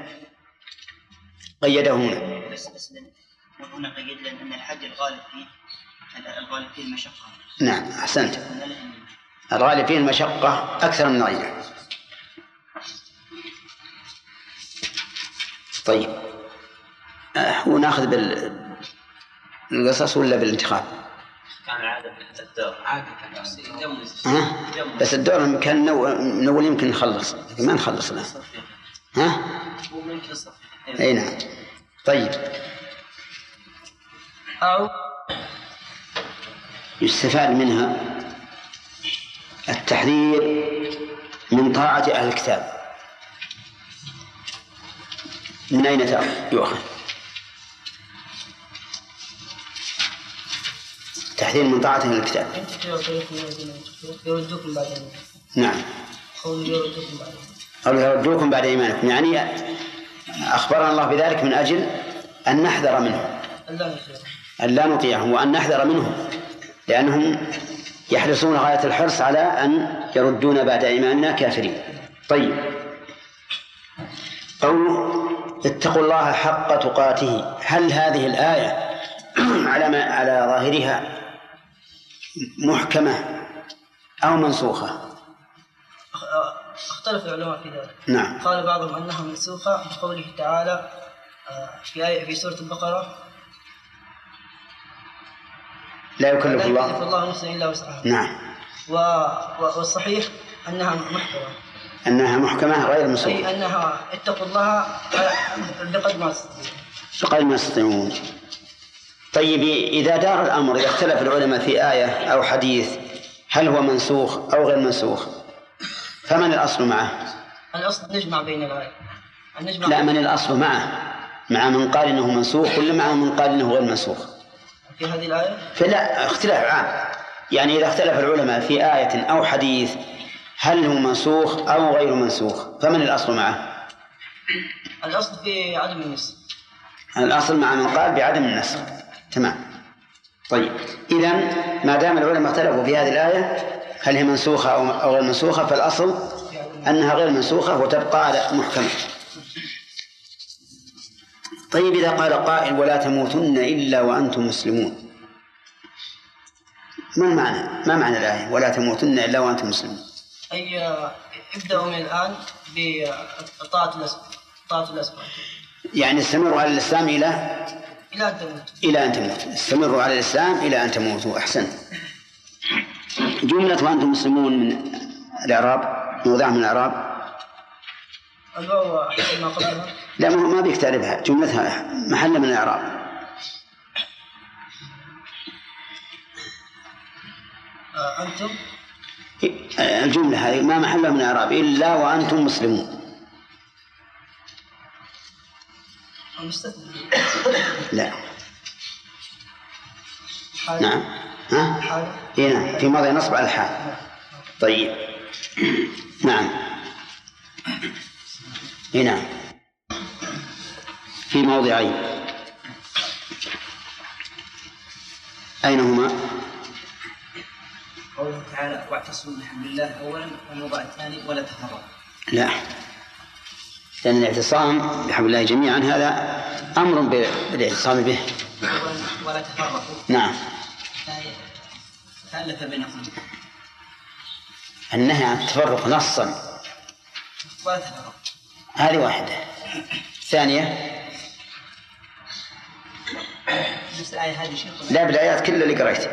بس هنا قيد لأن الحج الغالب فيه المشقة. نعم، أحسنت. الغالب فيه المشقة أكثر من غيره. طيب، ونأخذ بالقصص ولا بالانتخاب؟ كان عادة الدور. بس الدور كان من أول يمكن نخلص، ما نخلص له. أي نعم. طيب، يستفاد منها التحذير من طاعة أهل الكتاب. من أين يؤخذ؟ تحذير من طاعته للكتاب. يردوكم بعد إيمانكم. نعم. قول يردوكم بعد إيمانكم، يعني أخبرنا الله بذلك من أجل أن نحذر منهم، أن لا نطيعهم، وأن نحذر منهم، لأنهم يحرصون غاية الحرص على أن يردون بعد إيماننا كافرين. طيب، قوله اتقوا الله حق تقاته، هل هذه الآية على ظاهرها محكمة أو منسوخة؟ اختلف العلماء في ذلك. نعم. قال بعضهم أنها منسوخة بقوله تعالى في آية في سورة البقرة لا يكلف الله نفسا إلا وسعها. نعم. والصحيح أنها محكمة. أنها محكمة غير منسوخة، أي أنها اتقوا الله بقدر ما تستطيعون. طيب، إذا دار الأمر، إذا اختلف العلماء في آية أو حديث هل هو منسوخ أو غير منسوخ، فمن الأصل معه؟ الأصل نجمع بين الآية. لا، من الأصل معه؟ مع من قال إنه منسوخ ولا مع من قال إنه غير منسوخ في هذه الآية؟ فلا، اختلاف عام. يعني إذا اختلف العلماء في آية أو حديث هل هو منسوخ أو غير منسوخ، فمن الأصل معه؟ الأصل في عدم النسخ. الأصل مع من قال بعدم النسخ. تمام. طيب، إذن ما دام العلماء اختلفوا في هذه الآية هل هي منسوخة أو غير منسوخة، فالأصل أنها غير منسوخة وتبقى على محكمة. طيب، إذا قال قائل ولا تموتن إلا وأنتم مسلمون، ما معنى الآية ولا تموتن إلا وأنتم مسلمون؟ أي ابدأوا من الآن بطاعة الأسباب، يعني استمروا على الإسلام إلى أن تموتوا. استمروا على الإسلام إلى أن تموتوا. أحسن. جملة وأنتم مسلمون من الإعراب، موضع من الإعراب. الواو حسب ما قبلها. لا، ما بيك تعرفها، جملتها محل من الإعراب. أنتم الجملة هذه ما محل من الإعراب إلا وأنتم مسلمون. لا. نعم. هنا في موضع نصب على الحال. طيب. نعم. هنا في موضعين، أين هما؟ قوله تعالى واعتصموا بحبل الله أولا، والموضع الثاني ولا تفرقوا. لا، لأن الاعتصام بحبل الله جميعا هذا أمر بالاعتصام به. ولا تفرقوا. نعم. فألف بينكم. النهي عن التفرق نصا. ولا تفرقوا. هذه واحدة. ثانية. نفس الآية هذه شيء. لا، بالآيات كل اللي قرأت.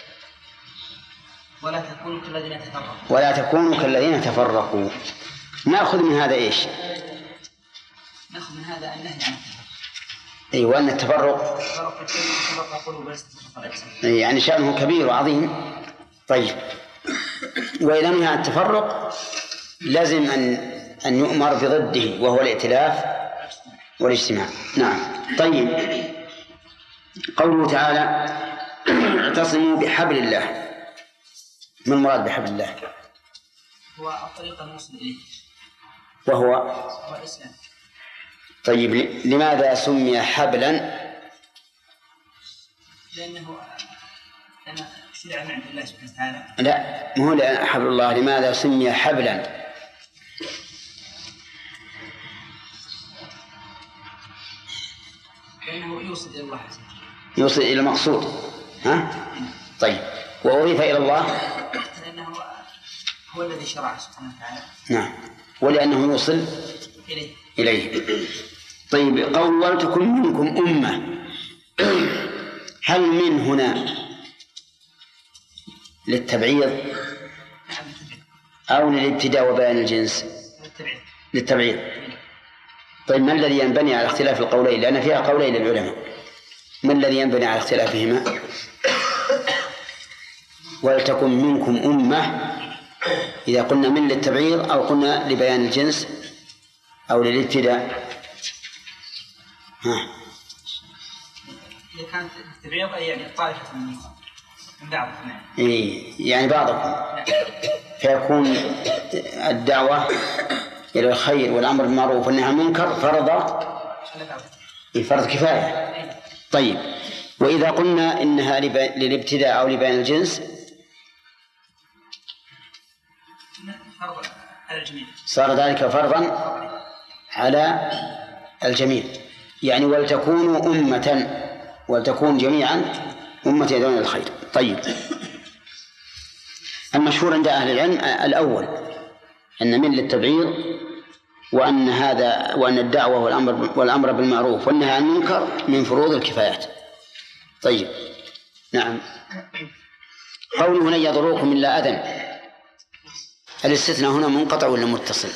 ولا تكونوا كالذين تفرقوا. ولا تكونوا كالذين تفرقوا. نأخذ من هذا إيش؟ نأخذ من هذا النهي عن التفرق. أي، وأن التفرق يعني شأنه كبير وعظيم. طيب، وإذا نهي عن التفرق لازم أن يؤمر بضده وهو الائتلاف والاجتماع. نعم. طيب، قوله تعالى اعتصموا بحبل الله، ما المراد بحبل الله؟ هو الطريق الموصل إليه، وهو الإسلام. طيب، لماذا سمي حبلا؟ لأنه شرع من عند الله سبحانه وتعالى. لا، مو لأن حبل الله، لماذا سمي حبلا؟ لأنه يوصل إلى الله، يوصل إلى المقصود. ها؟ طيب، وأضيف إلى الله لأنه هو الذي شرع سبحانه وتعالى. نعم، ولأنه يوصل إليه. طيب، قول ولتكن منكم أمة، هل من هنا للتبعيض أو للابتداء وبيان الجنس؟ للتبعيض. طيب، ما الذي ينبني على اختلاف القولين؟ لأن فيها قولين للعلماء، ما الذي ينبني على اختلافهما؟ ولتكن منكم أمة، إذا قلنا من للتبعيض أو قلنا لبيان الجنس أو للابتداء؟ إذا كانت التبعيض يعني طائفة منكم. يعني بعضكم، فيكون الدعوة إلى الخير والأمر بالمعروف والنهي عن المنكر فرض كفاية. طيب، وإذا قلنا إنها للابتداء أو لبيان الجنس صار ذلك فرضا على الجميع، يعني ولتكون جميعا أمة يدعون إلى الخير. طيب، المشهور عند أهل العلم الأول أن من للتبعيض، وأن الدعوة والأمر بالمعروف والنهي عن المنكر من فروض الكفايات. طيب، نعم. قوله لن يضروكم إلا أذى، الاستثناء هنا منقطع ولا متصل؟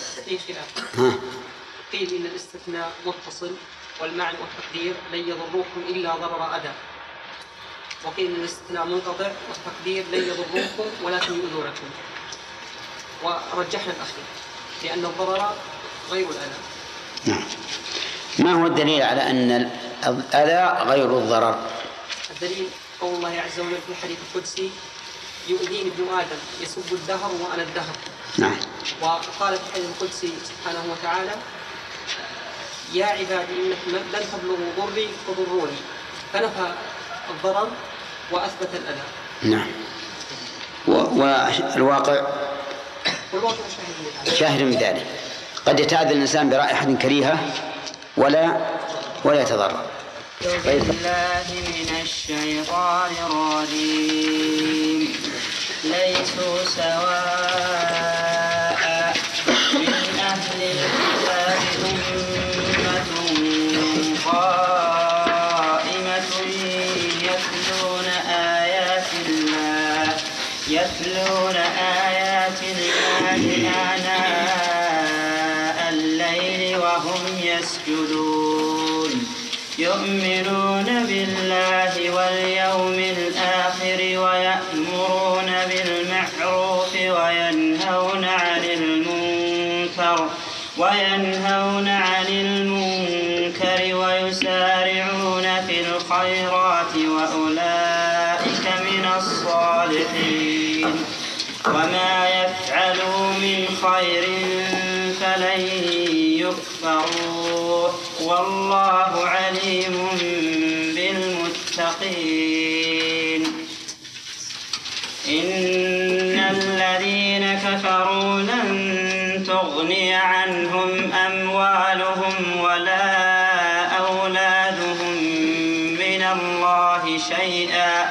قيل إن الاستثناء متصل والمعنى والتقدير لن يضروكم إلا ضرر أذى، وقيل إن الاستثناء منقطع والتقدير لن يضروكم ولكن يؤذونكم، ورجحنا الأخير لأن الضرر غير الأذى. نعم. ما هو الدليل على أن الأذى غير الضرر؟ الدليل قول الله عز وجل في الحديث القدسي: يؤذيني ابن آدم يسب الدهر وأنا الدهر. نعم. وقال في الحديث القدسي سبحانه وتعالى: يا عبادي إنكم لن تبلغوا ضري فضروني، فنفى الضرر وأثبت الأذى. نعم. والواقع شاهد من ذلك، قد يتأذى الإنسان برائحة كريهة ولا يتضرر. بالله من الشيطان الرجيم. ليسوا سواء من أهل الكتاب أمة قائمة يتلون آيات الله آناء الليل وهم يسجدون، يؤمنون بالله واليوم الآخر ويأمرون بالمعروف وينهون عن المنكر ويسارعون في الخيرات وأولئك من الصالحين، وما يفعلوا من خير فلن يكفروه، والله عليم بالمتقين. إن الذين كفروا لن تغني عنهم أموالهم ولا أولادهم من الله شيئا،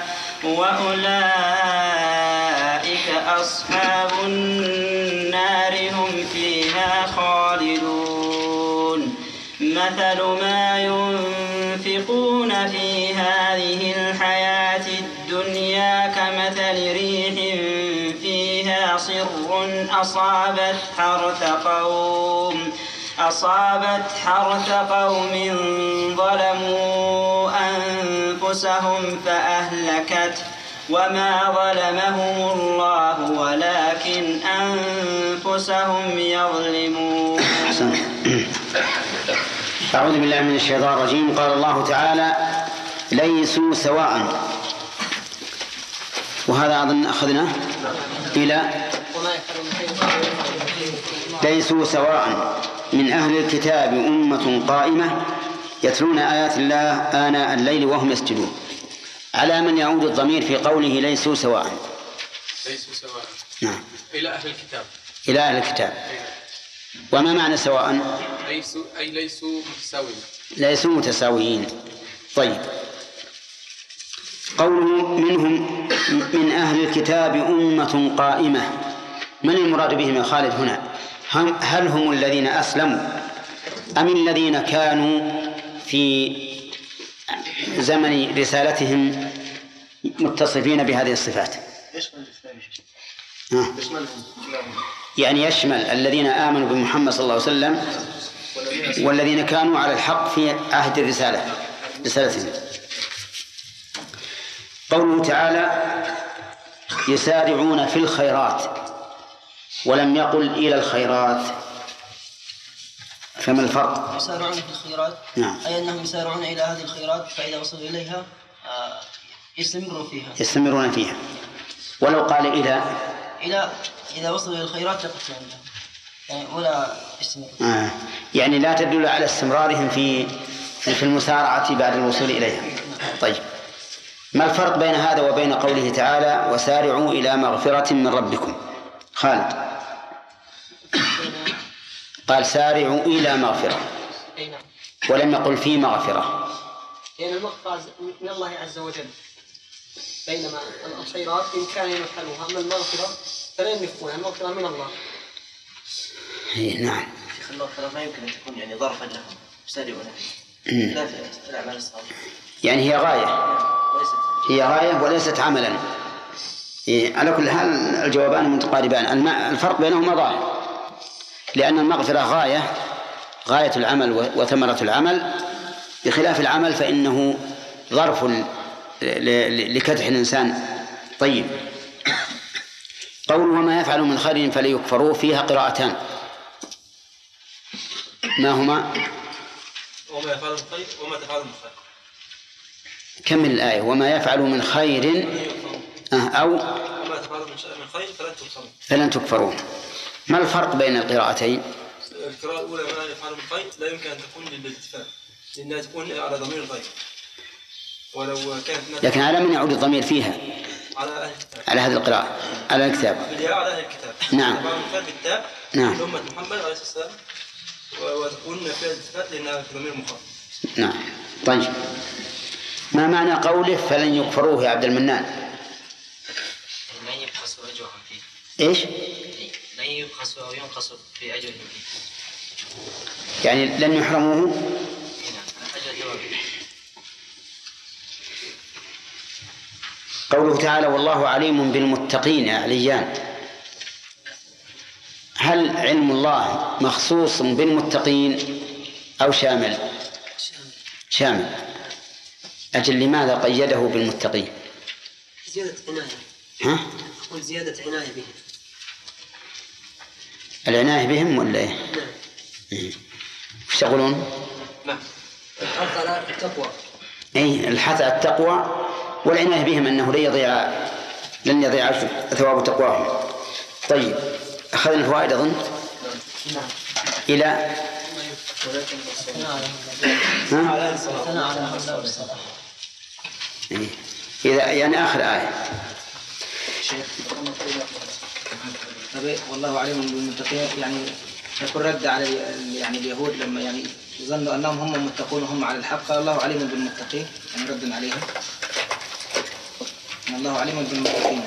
وأولئك أصحاب النار هم فيها خالدون. مثل ما ينفقون في هذه الحياة الدنيا كمثل ريح فيها صر أصابت حرث قوم ظلموا أنفسهم فأهلكته، وما ظلمهم الله ولكن أنفسهم يظلمون. أعوذ بالله من الشيطان الرجيم. قال الله تعالى: ليسوا سواء، وهذا أظن أخذنا إلى ليسوا سواء من أهل الكتاب أمة قائمة يتلون آيات الله آناء الليل وهم يسجدون. على من يعود الضمير في قوله ليسوا سواء؟ ليسوا سواء. نعم. إلى أهل الكتاب. إلى أهل الكتاب. وما معنى سواء؟ ليسوا متساويين. ليسوا متساويين. طيب، قوله منهم من أهل الكتاب أمة قائمة، من المراد بهم يا خالد هنا؟ هل هم الذين أسلموا أم الذين كانوا في زمن رسالتهم متصفين بهذه الصفات؟ يعني يشمل الذين آمنوا بمحمد صلى الله عليه وسلم والذين كانوا على الحق في عهد رسالتهم. قوله تعالى: يسارعون في الخيرات، ولم يقل إلى الخيرات، فما الفرق؟ يسارعون في الخيرات، نعم، أي أنهم يسارعون إلى هذه الخيرات، فإذا وصلوا إليها يستمرون فيها. ولو قال إذا وصلوا إلى الخيرات يقتلون يعني ولا يستمر. يعني لا تدل على استمرارهم في المسارعة بعد الوصول إليها. طيب، ما الفرق بين هذا وبين قوله تعالى وسارعوا إلى مغفرة من ربكم؟ خالد قال سارعوا إلى مغفرة ولم يقل في مغفرة. لأن المغفرة من الله عز وجل، بينما الخيرات بإمكانهم يفعلوها، أما المغفرة فلا يملكونها، المغفرة من الله. نعم. المغفرة ما يمكن أن تكون يعني ظرفا لهم سارعوا لا في الأعمال الصالحة. يعني هي غاية وليست عملا. على كل حال الجوابان متقاربان، الفرق بينهما ظاهر، لأن المغفرة غاية العمل وثمرة العمل، بخلاف العمل فإنه ظرف لكدح الإنسان. طيب، قوله وما يفعل من خير فليكفروه فيها قراءتان، ما هما؟ وما يفعل من خير وما تفعل من خير. كمل الآية. وما يفعل من خير أو وما تفعل من خير فلن تكفروه. ما الفرق بين القراءتين؟ القراءة الأولى ما يفعل من خير لا يمكن أن تكون للالتفات، لأنها تكون على ضمير الغير، ولو كانت لكن على من يعود الضمير فيها؟ على أهل الكتاب. على هذه القراءة على الكتاب. على أهل الكتاب. نعم. يفعل من خير بالتاء. نعم. أمة محمد عليه السلام، وتكون فيها الالتفات لأنها في ضمير مخاطب. نعم. طيب، ما معنى قوله فلن يكفروه يا عبد المنان؟ لن يبخسوا أجرهم فيه. إيش؟ لن يبخسوا أو ينقصوا في أجرهم فيه. يعني لن يحرموه. قوله تعالى والله عليم بالمتقين يا عليان، هل علم الله مخصوص بالمتقين أو شامل؟ شامل. أجل لماذا قيده بالمتقين؟ زيادة عناية. ها؟ أقول زيادة عناية بهم. العناية بهم ولا إيه؟ نعم. وش تقولون؟ نعم. الحث على التقوى. أي الحث على التقوى والعناية بهم أنه لن يضيع ثواب تقواهم. طيب، أخذنا الفوائد أظن؟ نعم. إلى إذا يعني آخر آية. والله عليم بالمتقين، يعني يكون رد على يعني اليهود لما يعني ظنوا أنهم هم متقون وهم على الحق، قال الله عليم بالمتقين، يعني رد عليهم. الله عليم بالمتقين.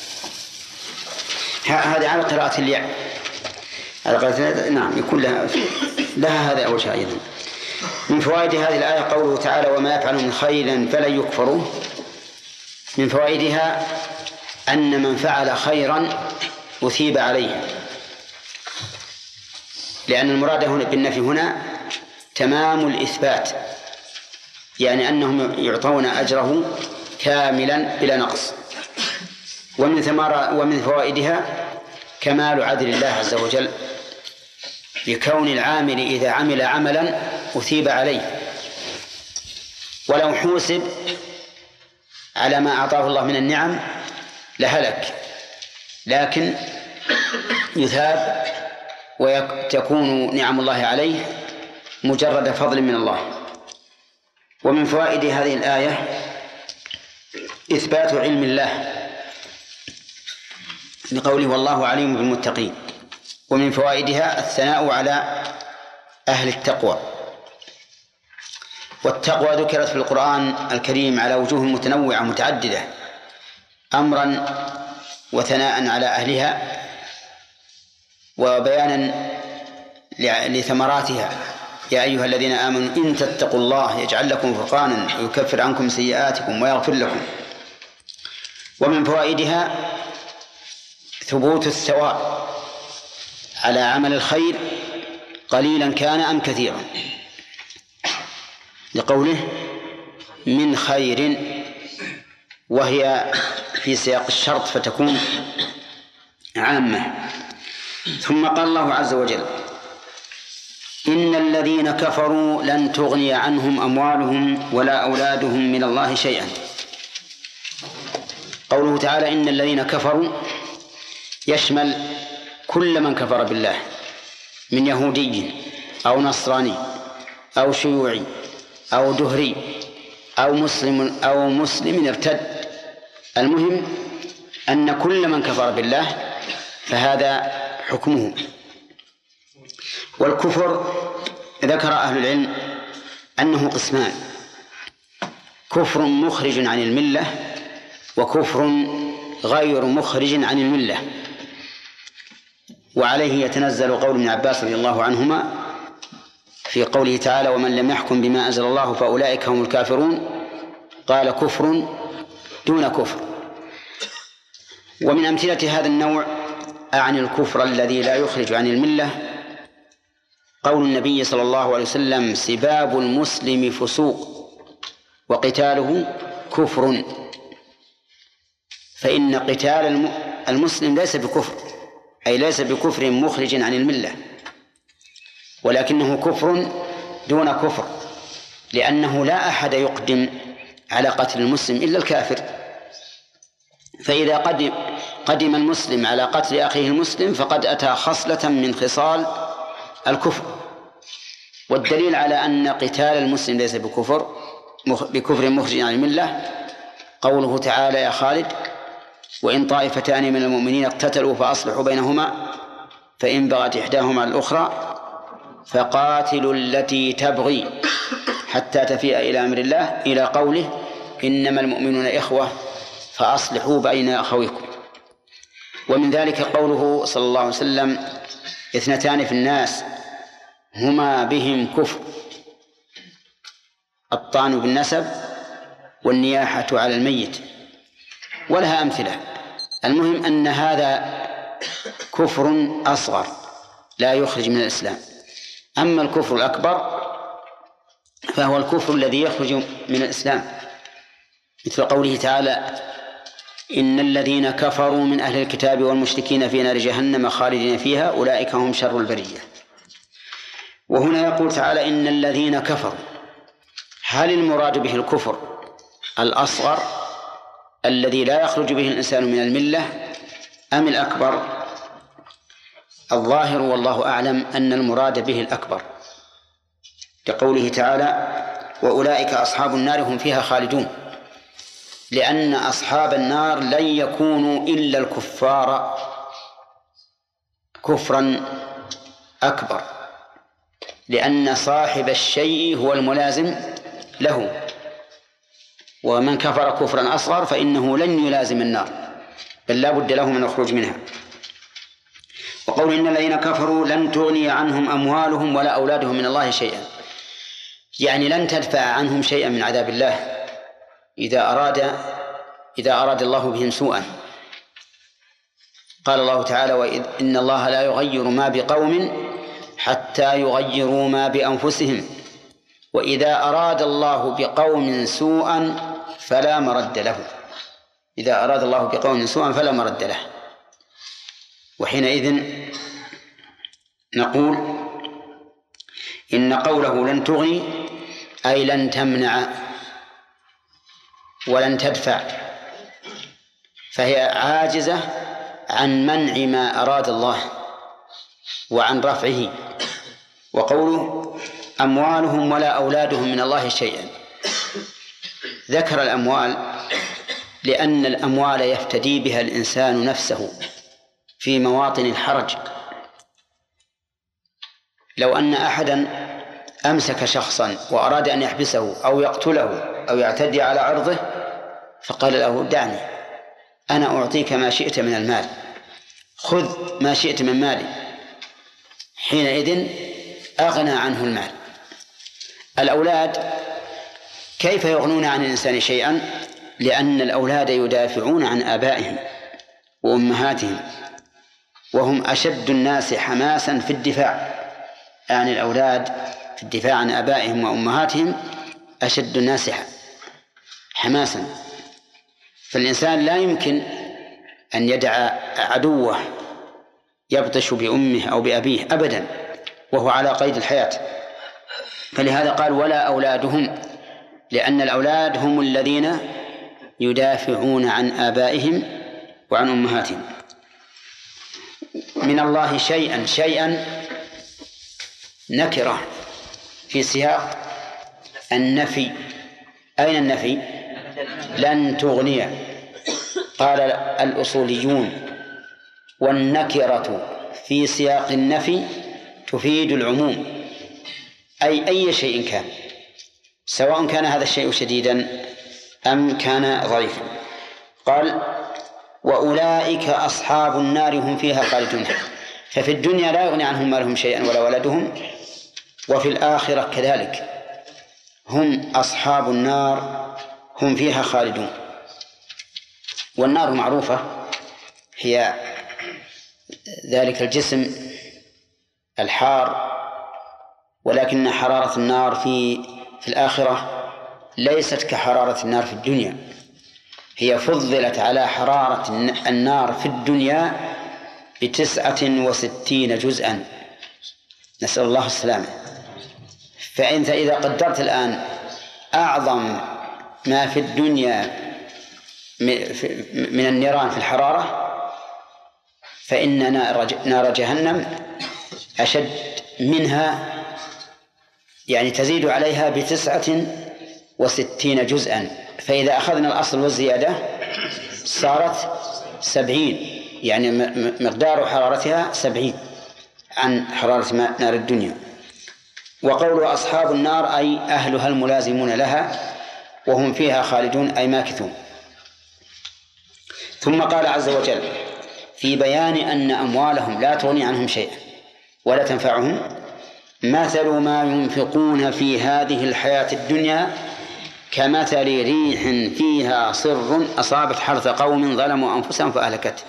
هذه على قراءة الياء، على قراءة نعم يكون لها هذا أول شيء. أيضا من فوائد هذه الآية قوله تعالى وما يفعل من خير فلن يكفروه. من فوائدها أن من فعل خيرا أثيب عليه، لأن المراد هنا بالنفي هنا تمام الإثبات، يعني أنهم يعطون أجره كاملا بلا نقص. ومن فوائدها كمال عدل الله عز وجل، بكون العامل إذا عمل عملا أثيب عليه، ولو حوسب على ما أعطاه الله من النعم لهلك، لكن يثاب وتكون نعم الله عليه مجرد فضل من الله. ومن فوائد هذه الآية إثبات علم الله لقوله والله عليم بالمتقين. ومن فوائدها الثناء على أهل التقوى، والتقوى ذكرت في القرآن الكريم على وجوه متنوعة متعددة، أمرا وثناء على أهلها وبيانا لثمراتها. يا أيها الذين آمنوا إن تتقوا الله يجعل لكم فرقانا ويكفر عنكم سيئاتكم ويغفر لكم. ومن فوائدها ثبوت الثواب على عمل الخير قليلا كان أم كثيرا، لقوله من خير، وهي في سياق الشرط فتكون عامة. ثم قال الله عز وجل إن الذين كفروا لن تغني عنهم أموالهم ولا أولادهم من الله شيئا. قوله تعالى إن الذين كفروا يشمل كل من كفر بالله من يهودي أو نصراني أو شيوعي أو دهري أو مسلم ارتد. المهم أن كل من كفر بالله فهذا حكمه. والكفر ذكر أهل العلم أنه قسمان: كفر مخرج عن الملة وكفر غير مخرج عن الملة. وعليه يتنزل قول ابن عباس رضي الله عنهما في قوله تعالى: ومن لم يحكم بما أنزل الله فأولئك هم الكافرون. قال: كفر دون كفر. ومن أمثلة هذا النوع أعني الكفر الذي لا يخرج عن الملة قول النبي صلى الله عليه وسلم: سباب المسلم فسوق وقتاله كفر. فإن قتال المسلم ليس بكفر، أي ليس بكفر مخرج عن الملة، ولكنه كفر دون كفر، لأنه لا أحد يقدم على قتل المسلم إلا الكافر. فإذا قدم المسلم على قتل أخيه المسلم فقد أتى خصلة من خصال الكفر. والدليل على أن قتال المسلم ليس بكفر مخرج عن الملة قوله تعالى: يا خالد وإن طائفتان من المؤمنين اقتتلوا فأصلحوا بينهما فإن بغت إحداهما على الأخرى فقاتلوا التي تبغي حتى تفيء إلى أمر الله إلى قوله: إنما المؤمنون إخوة فأصلحوا بين أخويكم. ومن ذلك قوله صلى الله عليه وسلم: اثنتان في الناس هما بهم كفر: الطعن بالنسب والنياحة على الميت. ولها أمثلة. المهم أن هذا كفر أصغر لا يخرج من الإسلام. أما الكفر الأكبر فهو الكفر الذي يخرج من الإسلام، مثل قوله تعالى: إن الذين كفروا من أهل الكتاب والمشركين في نار جهنم خالدين فيها أولئك هم شر البرية. وهنا يقول تعالى: إن الذين كفروا. هل المراد به الكفر الأصغر الذي لا يخرج به الإنسان من الملة أم الأكبر؟ الظاهر والله أعلم أن المراد به الأكبر، لقوله تعالى: وأولئك أصحاب النار هم فيها خالدون، لأن أصحاب النار لن يكونوا إلا الكفار كفرا أكبر، لأن صاحب الشيء هو الملازم له، ومن كفر كفرا أصغر فإنه لن يلازم النار بل لا بد له من الخروج منها. وقول إن الذين كفروا لن تغني عنهم أموالهم ولا أولادهم من الله شيئا، يعني لن تدفع عنهم شيئا من عذاب الله إذا أراد الله بهم سوءا. قال الله تعالى: وإن الله لا يغير ما بقوم حتى يغيروا ما بأنفسهم وإذا أراد الله بقوم سوءا فلا مرد له. إذا أراد الله بقوم سوءا فلا مرد له. وحينئذ نقول إن قوله لن تغني أي لن تمنع ولن تدفع، فهي عاجزة عن منع ما أراد الله وعن رفعه. وقوله أموالهم ولا أولادهم من الله شيئا، ذكر الأموال لأن الأموال يفتدي بها الإنسان نفسه في مواطن الحرج. لو أن أحدا أمسك شخصا وأراد أن يحبسه أو يقتله أو يعتدي على عرضه فقال له: دعني أنا أعطيك ما شئت من المال، خذ ما شئت من مالي، حينئذ أغنى عنه المال. الأولاد كيف يغنون عن الإنسان شيئا؟ لأن الأولاد يدافعون عن آبائهم وأمهاتهم، وهم أشد الناس حماسا في الدفاع عن الأولاد، في الدفاع عن آبائهم وأمهاتهم أشد الناس حماسا. فالإنسان لا يمكن أن يدع عدوه يبطش بأمه أو بأبيه أبدا وهو على قيد الحياة. فلهذا قال: ولا أولادهم، لأن الأولاد هم الذين يدافعون عن آبائهم وعن أمهاتهم. من الله شيئا نكرة في سياق النفي. أين النفي؟ لن تغني. قال الأصوليون: والنكرة في سياق النفي تفيد العموم، أي شيء كان، سواء كان هذا الشيء شديدا أم كان ضعيفا. قال: وأولئك أصحاب النار هم فيها خالدون. ففي الدنيا لا يغني عنهم مالهم شيئا ولا ولدهم، وفي الآخرة كذلك هم أصحاب النار هم فيها خالدون. والنار معروفة، هي ذلك الجسم الحار، ولكن حرارة النار في الآخرة ليست كحرارة النار في الدنيا، هي فضلت على حرارة النار في الدنيا ب69 جزءا، نسأل الله السلامة. فأنت إذا قدرت الآن أعظم ما في الدنيا من النيران في الحرارة، فإن نار جهنم أشد منها، يعني تزيد عليها ب69 جزءا. فإذا أخذنا الأصل والزيادة صارت 70، يعني مقدار حرارتها 70 عن حرارة نار الدنيا. وقول أصحاب النار أي أهلها الملازمون لها، وهم فيها خالدون أي ماكثون. ثم قال عز وجل في بيان أن أموالهم لا تغني عنهم شيئا ولا تنفعهم: مثل ما ينفقون في هذه الحياة الدنيا كمثل ريح فيها صر أصابت حرث قوم ظلموا أنفسهم فأهلكته.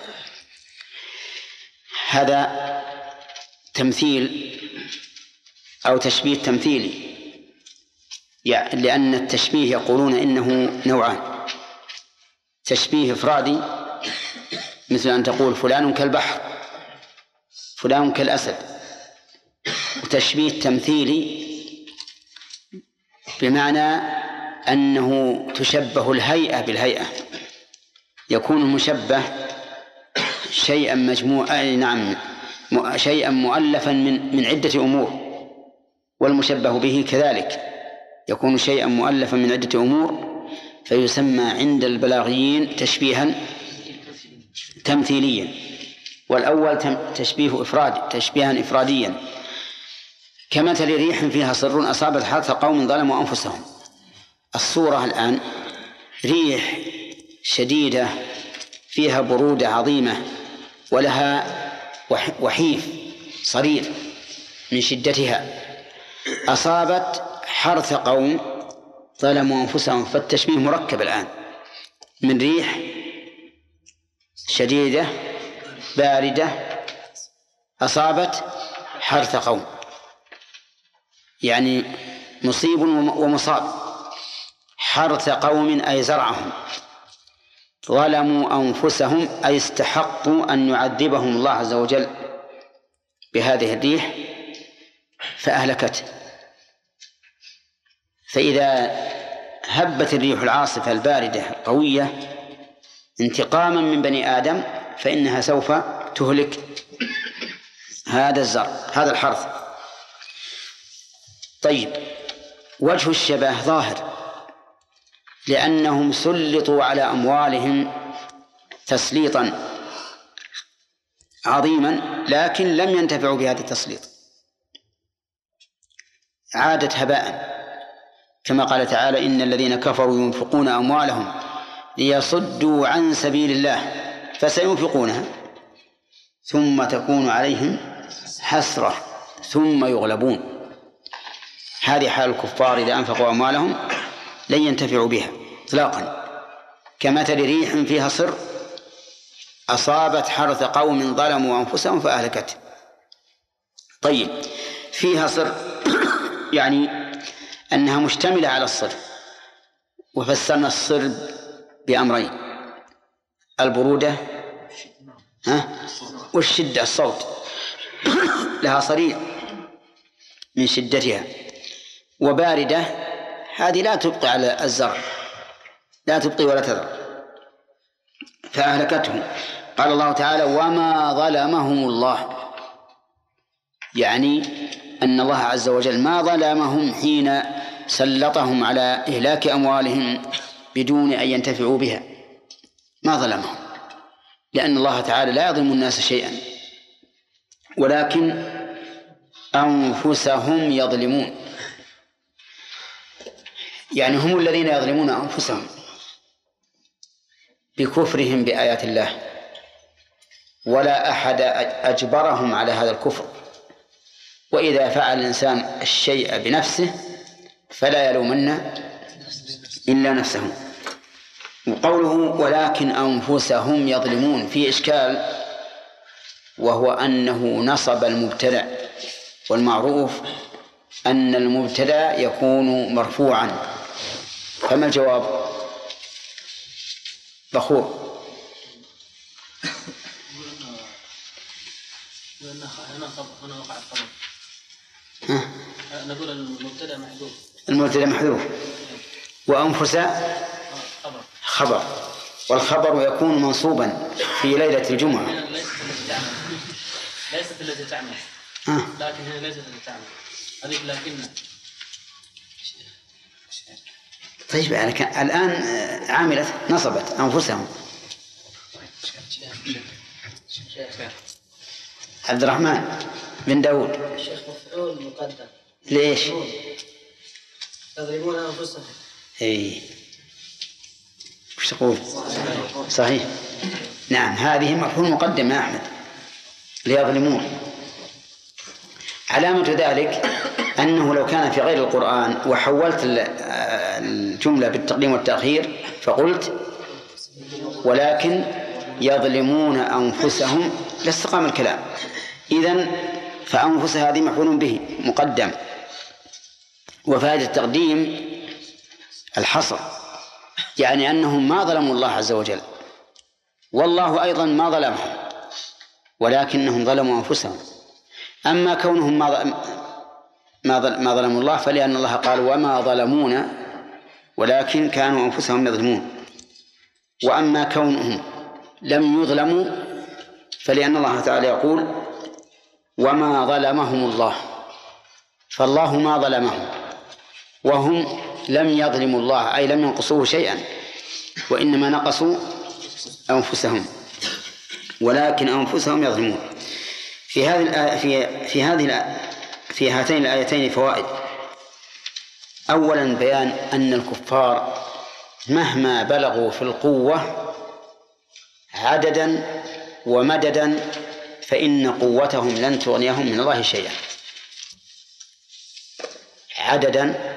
هذا تمثيل أو تشبيه تمثيلي، يعني لأن التشبيه يقولون إنه نوعان: تشبيه إفرادي مثل أن تقول فلان كالبحر، فلان كالأسد، وتشبيه تمثيلي بمعنى أنه تشبه الهيئة بالهيئة، يكون المشبه شيئا شيئا مؤلفا من عدة أمور، والمشبه به كذلك يكون شيئا مؤلفا من عدة أمور، فيسمى عند البلاغيين تشبيها تمثيليا. والأول تشبيه إفرادي، تشبيها إفراديا، كمثل ريح فيها صر أصابت حرث قوم ظلموا أنفسهم. الصورة الآن ريح شديدة فيها برودة عظيمة ولها وحيف صرير من شدتها، أصابت حرث قوم ظلموا أنفسهم. فالتشبيه مركب الآن من ريح شديدة باردة أصابت حرث قوم، يعني مصيب ومصاب. حرث قوم أي زرعهم، ظلموا أنفسهم أي استحقوا أن يعذبهم الله عز وجل بهذه الريح فأهلكته. فإذا هبت الريح العاصفة الباردة القوية انتقاما من بني آدم فإنها سوف تهلك هذا الزرع، هذا الحرث. طيب، وجه الشبه ظاهر، لأنهم سلطوا على أموالهم تسليطا عظيما، لكن لم ينتفعوا بهذا التسليط، عادت هباء، كما قال تعالى: إن الذين كفروا ينفقون أموالهم ليصدوا عن سبيل الله فسينفقونها ثم تكون عليهم حسرة ثم يغلبون. هذه حال الكفار إذا أنفقوا أموالهم لن ينتفعوا بها إطلاقا. كمثل ريح فيها صر أصابت حرث قوم ظلموا أنفسهم فأهلكته. طيب، فيها صر يعني أنها مشتملة على الصر، وفسرنا الصر بأمرين: البرودة والشدة، الصوت لها صرير من شدتها، وباردة هذه لا تبقي على الزرع لا تبقي ولا تذر فأهلكتهم. قال الله تعالى وما ظلمهم الله، يعني أن الله عز وجل ما ظلمهم حين سلطهم على إهلاك أموالهم بدون أن ينتفعوا بها، ما ظلمهم، لأن الله تعالى لا يظلم الناس شيئا ولكن أنفسهم يظلمون، يعني هم الذين يظلمون أنفسهم بكفرهم بآيات الله، ولا أحد أجبرهم على هذا الكفر. وإذا فعل الإنسان الشيء بنفسه فلا يلومن إلا نفسه. وقوله ولكن أنفسهم يظلمون في إشكال، وهو أنه نصب المبتدأ، والمعروف أن المبتدأ يكون مرفوعا، فما الجواب؟ بخور. هنا وقع الخبر. نقول المبتدأ محذوف. المبتدأ محذوف وأنفس خبر، والخبر يكون منصوبا في ليلة الجمعة. ليست التي تعمل، لكن هي ليست التي تعمل هذه لكن. طيب الآن عاملة نصبت أنفسهم. عبد الرحمن بن داود. الشيخ مفعول مقدم. ليش؟ يضربون أنفسهم. إيه وش تقول؟ صحيح. نعم هذه مفعول مقدم يا أحمد، ليظلمون. علامة ذلك أنه لو كان في غير القرآن وحولت الجملة بالتقديم والتأخير فقلت ولكن يظلمون أنفسهم لاستقام الكلام. إذن فأنفس هذه مفعول به مقدم، وفائدة التقديم الحصر، يعني أنهم ما ظلموا الله عز وجل، والله أيضا ما ظلمهم، ولكنهم ظلموا أنفسهم. أما كونهم ما ظلموا الله فلأن الله قال وما ظلمونا ولكن كانوا أنفسهم يظلمون. وأما كونهم لم يظلموا فلأن الله تعالى يقول وما ظلمهم الله، فالله ما ظلمهم وهم لم يظلموا الله، أي لم ينقصوه شيئا، وإنما نقصوا أنفسهم، ولكن أنفسهم يظلمون. في هاتين الآيتين فوائد. أولا بيان أن الكفار مهما بلغوا في القوة عددا ومددا فإن قوتهم لن تغنيهم من الله شيئا. عددا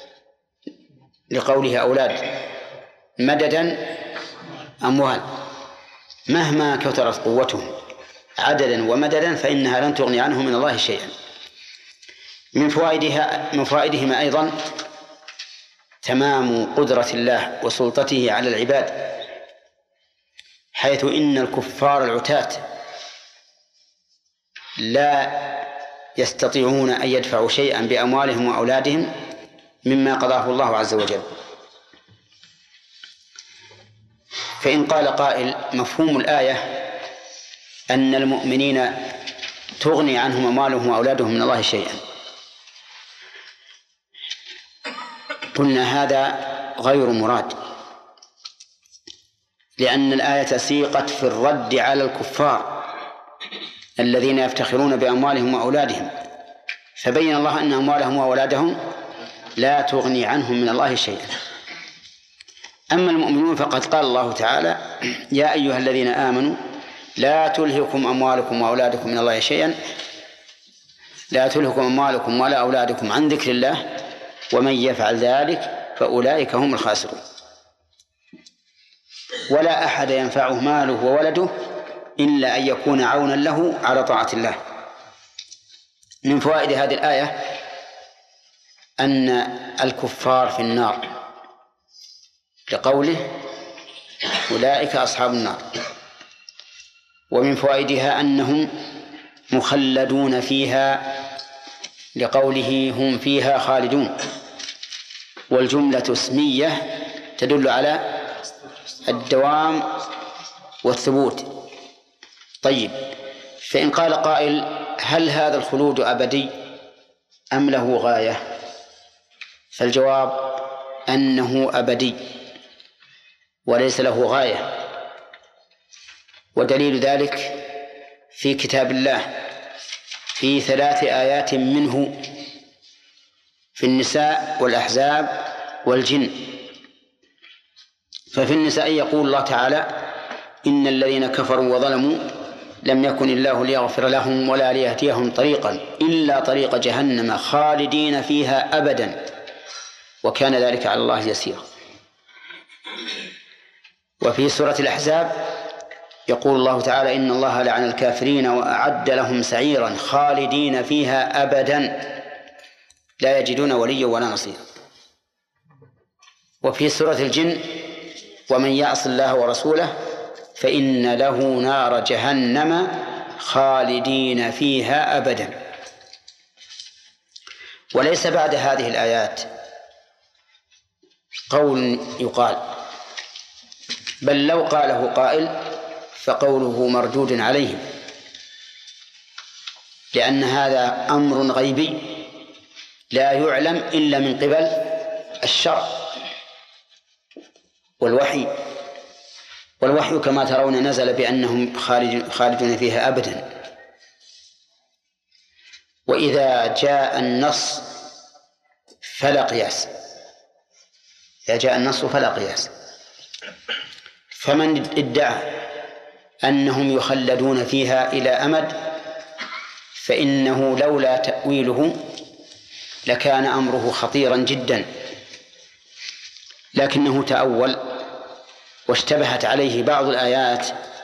لقوله أولاد، مددا أموال، مهما كثرت قوتهم عددا ومددا فإنها لن تغني عنهم من الله شيئا. من فوائدهما أيضا تمام قدرة الله وسلطته على العباد، حيث إن الكفار العتاة لا يستطيعون أن يدفعوا شيئا بأموالهم وأولادهم مما قضاه الله عز وجل. فإن قال قائل مفهوم الآية أن المؤمنين تغني عنهم أموالهم وأولادهم من الله شيئا، قلنا هذا غير مراد، لأن الآية سيقت في الرد على الكفار الذين يفتخرون بأموالهم وأولادهم، فبين الله أن أموالهم وأولادهم لا تغني عنهم من الله شيئا. أما المؤمنون فقد قال الله تعالى يا أيها الذين آمنوا لا تلهكم أموالكم وأولادكم من الله شيئا، لا تلهكم أموالكم ولا أولادكم عن ذكر الله ومن يفعل ذلك فأولئك هم الخاسرون. ولا أحد ينفعه ماله وولده إلا أن يكون عونا له على طاعة الله. من فوائد هذه الآية أن الكفار في النار لقوله أولئك أصحاب النار. ومن فوائدها أنهم مخلدون فيها لقوله هم فيها خالدون، والجملة اسمية تدل على الدوام والثبوت. طيب، فإن قال قائل: هل هذا الخلود أبدي أم له غاية؟ فالجواب أنه أبدي وليس له غاية، ودليل ذلك في كتاب الله في 3 آيات منه في النساء والأحزاب والجن. ففي النساء يقول الله تعالى: إن الذين كفروا وظلموا لم يكن الله ليغفر لهم ولا ليهديهم طريقا إلا طريق جهنم خالدين فيها أبدا وكان ذلك على الله يسيرا. وفي سورة الأحزاب يقول الله تعالى: إن الله لعن الكافرين وأعد لهم سعيرا خالدين فيها أبدا لا يجدون وليا ولا نصيرا. وفي سورة الجن: ومن يعص الله ورسوله فإن له نار جهنم خالدين فيها أبدا. وليس بعد هذه الآيات قول يقال، بل لو قاله قائل فقوله مردود عليهم، لأن هذا أمر غيبي لا يعلم إلا من قبل الشرع والوحي كما ترون نزل بأنهم خالدون فيها أبدا. وإذا جاء النص فلا قياس، إذا جاء النص فلا قياس. فمن ادعى أنهم يخلدون فيها إلى أمد فإنه لولا تأويله لكان أمره خطيرا جدا، لكنه تأول واشتبهت عليه بعض الآيات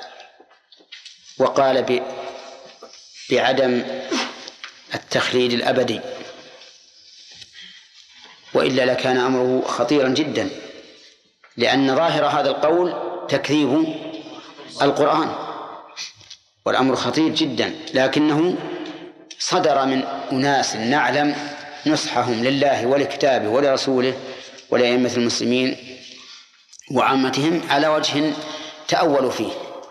وقال بعدم التخليد الأبدي، وإلا لكان أمره خطيرا جدا، لأن ظاهر هذا القول تكذيب القرآن، والأمر خطير جدا، لكنه صدر من أناس نعلم نصحهم لله ولكتابه ولرسوله ولأئمة المسلمين وعامتهم على وجه تأولوا فيه،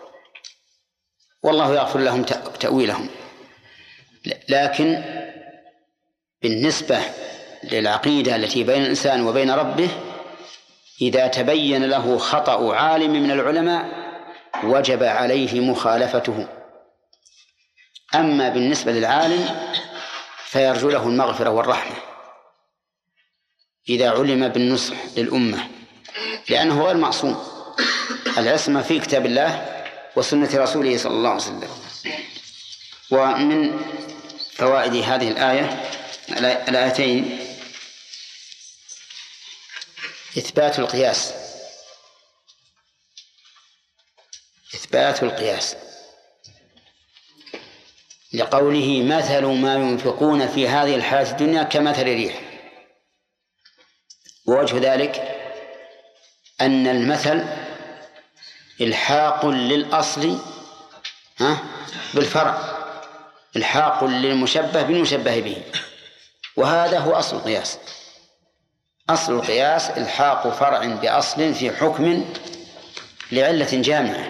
والله يغفر لهم تأويلهم. لكن بالنسبة للعقيدة التي بين الإنسان وبين ربه، إذا تبين له خطأ عالم من العلماء وجب عليه مخالفته. أما بالنسبة للعالم فيرجو له المغفرة والرحمة إذا علم بالنصح للأمة، لأنه غير معصوم، العصمة في كتاب الله وسنة رسوله صلى الله عليه وسلم. ومن فوائد هذه الآيتين إثبات القياس لقوله: مثل ما ينفقون في هذه الحياة الدنيا كمثل ريح. ووجه ذلك أن المثل إلحاق للأصل بالفرع، إلحاق للمشبه بالمشبه به، وهذا هو أصل القياس. أصل القياس إلحاق فرع بأصل في حكم لعلة جامعة.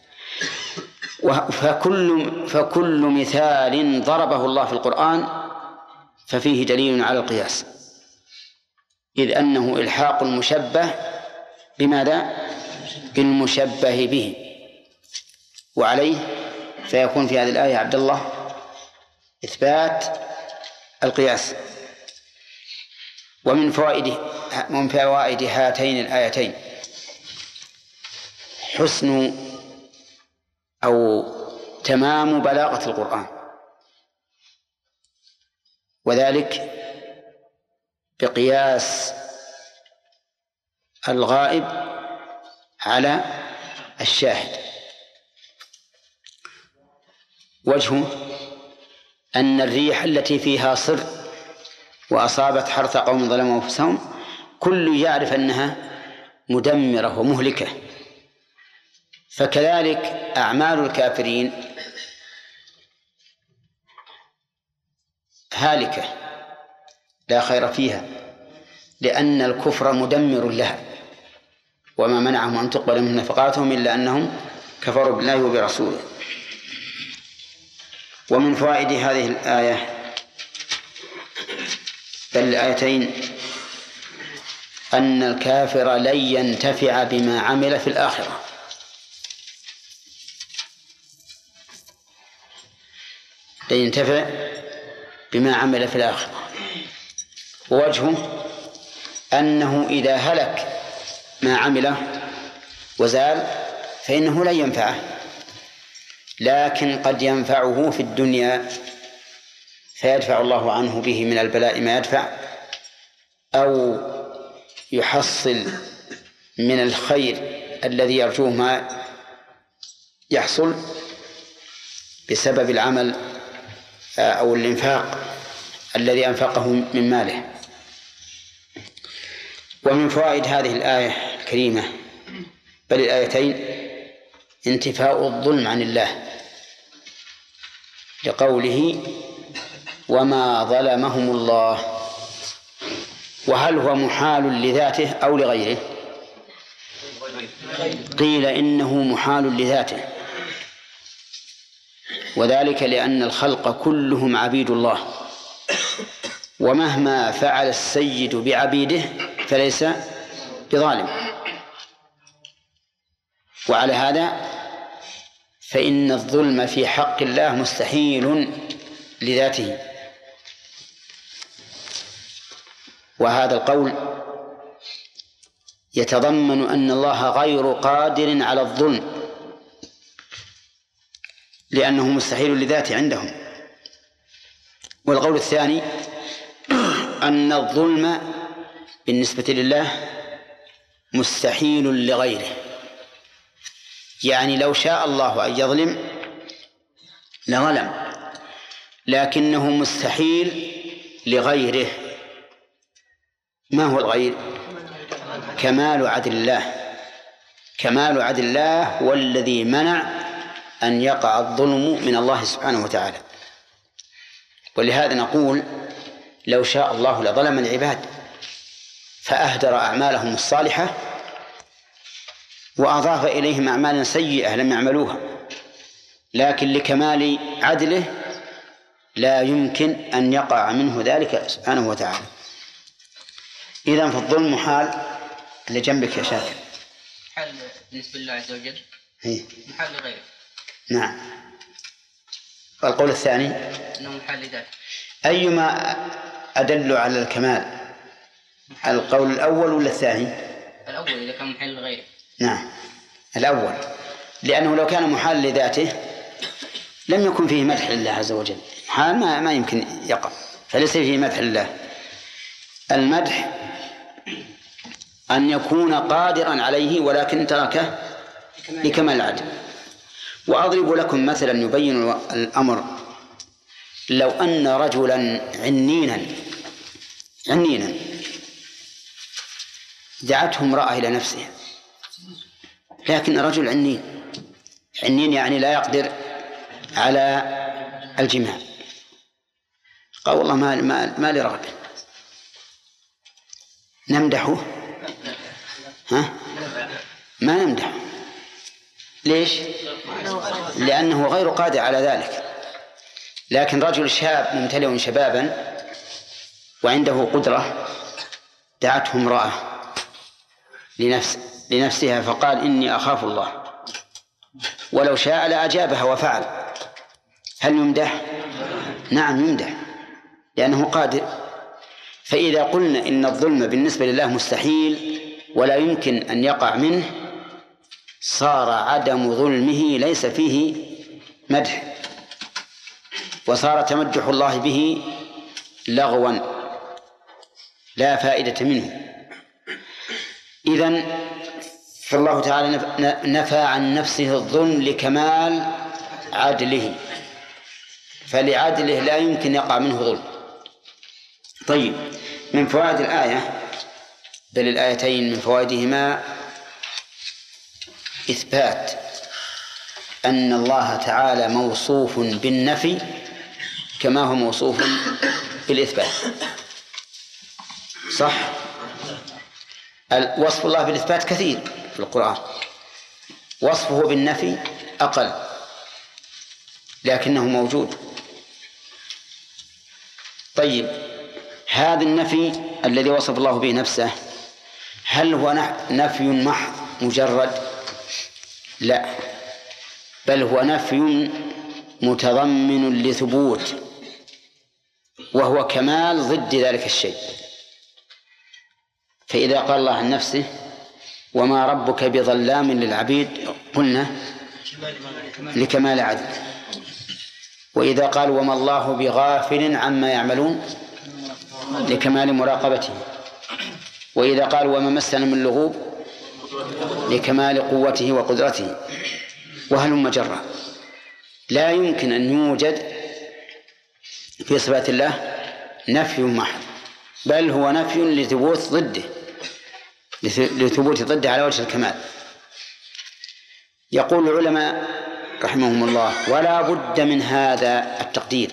فكل مثال ضربه الله في القرآن ففيه دليل على القياس، إذ أنه إلحاق المشبه بماذا؟ بالمشبه به. وعليه فيكون في هذه الآية عبد الله إثبات القياس. ومن فوائد هاتين الآيتين حسن أو تمام بلاغة القرآن، وذلك بقياس الغائب على الشاهد. وجهه أن الريح التي فيها صر وأصابت حرث قوم ظلموا أنفسهم كل يعرف أنها مدمرة ومهلكة، فكذلك أعمال الكافرين هالكة لا خير فيها، لأن الكفر مدمر لها. وما منعهم أن تقبل منهم نفقاتهم إلا أنهم كفروا بالله وبرسوله. ومن فوائد هذه الآية بل الآيتين أن الكافر لن ينتفع بما عمل في الآخرة، لن ينتفع بما عمل في الآخرة. ووجهه أنه إذا هلك ما عمله وزال فإنه لن ينفعه، لكن قد ينفعه في الدنيا فيدفع الله عنه به من البلاء ما يدفع، أو يحصل من الخير الذي يرجوه ما يحصل بسبب العمل أو الإنفاق الذي أنفقه من ماله. ومن فوائد هذه الآية الكريمة بل الآيتين انتفاء الظلم عن الله، لقوله وما ظلمهم الله. وهل هو محال لذاته أو لغيره؟ قيل إنه محال لذاته، وذلك لأن الخلق كلهم عبيد الله، ومهما فعل السيد بعبيده فليس بظالم. وعلى هذا فإن الظلم في حق الله مستحيل لذاته. وهذا القول يتضمن أن الله غير قادر على الظلم لأنه مستحيل لذاته عندهم. والقول الثاني أن الظلم بالنسبة لله مستحيل لغيره، يعني لو شاء الله أن يظلم لظلم، لكنه مستحيل لغيره. ما هو الغير؟ كمال عدل الله. كمال عدل الله هو الذي منع أن يقع الظلم من الله سبحانه وتعالى. ولهذا نقول لو شاء الله لظلم العباد فأهدر أعمالهم الصالحة وأضاف إليهم أعمالا سيئة لم يعملوها، لكن لكمال عدله لا يمكن أن يقع منه ذلك سبحانه وتعالى. إذن فالظلم محال. اللي جنبك يا شاكر محال بالنسبة لله عز وجل، محال لغيره. نعم. والقول الثاني أنه محال لذاته. أيما أدل على الكمال، القول الأول ولا الثاني؟ الأول إذا كان محال لغيره. نعم الأول، لأنه لو كان محال لذاته لم يكن فيه مدح لله عز وجل. محال ما يمكن يقع، فليس فيه مدح لله. المدح أن يكون قادرا عليه ولكن تركه لكمال العدل. وأضرب لكم مثلا يبين الأمر. لو أن رجلا عنينا دعته امرأة إلى نفسه، لكن رجل عنين يعني لا يقدر على الجماع، قال والله ما لي رغبة، نمدحه؟ ما نمدحه. ليش؟ لأنه غير قادر على ذلك. لكن رجل شاب ممتلئ شبابا وعنده قدرة دعته امرأة لنفسها فقال إني أخاف الله، ولو شاء لأجابها وفعل، هل يمدح؟ نعم يمدح لأنه قادر. فإذا قلنا إن الظلم بالنسبة لله مستحيل ولا يمكن أن يقع منه، صار عدم ظلمه ليس فيه مدح، وصار تمدح الله به لغوا لا فائدة منه. إذن فالله تعالى نفى عن نفسه الظلم لكمال عدله، فلعدله لا يمكن يقع منه ظلم. طيب، من فوائد الآية بل الآيتين من فوائدهما إثبات أن الله تعالى موصوف بالنفي كما هو موصوف بالإثبات. صح؟ وصف الله بالإثبات كثير، في القرآن، وصفه بالنفي أقل لكنه موجود. طيب، هذا النفي الذي وصف الله به نفسه هل هو نفي محض مجرد؟ لا، بل هو نفي متضمن لثبوت، وهو كمال ضد ذلك الشيء. فإذا قال الله عن نفسه وما ربك بظلام للعبيد قلنا لكمال عدل، وإذا قال وما الله بغافل عما يعملون لكمال مراقبته، وإذا قال وما مسنا من لغوب لكمال قوته وقدرته، وهلم جرا. لا يمكن أن يوجد في صفات الله نفي محض، بل هو نفي لثبوت ضده، لثبوت ضده على وجه الكمال. يقول العلماء رحمهم الله ولا بد من هذا التقدير.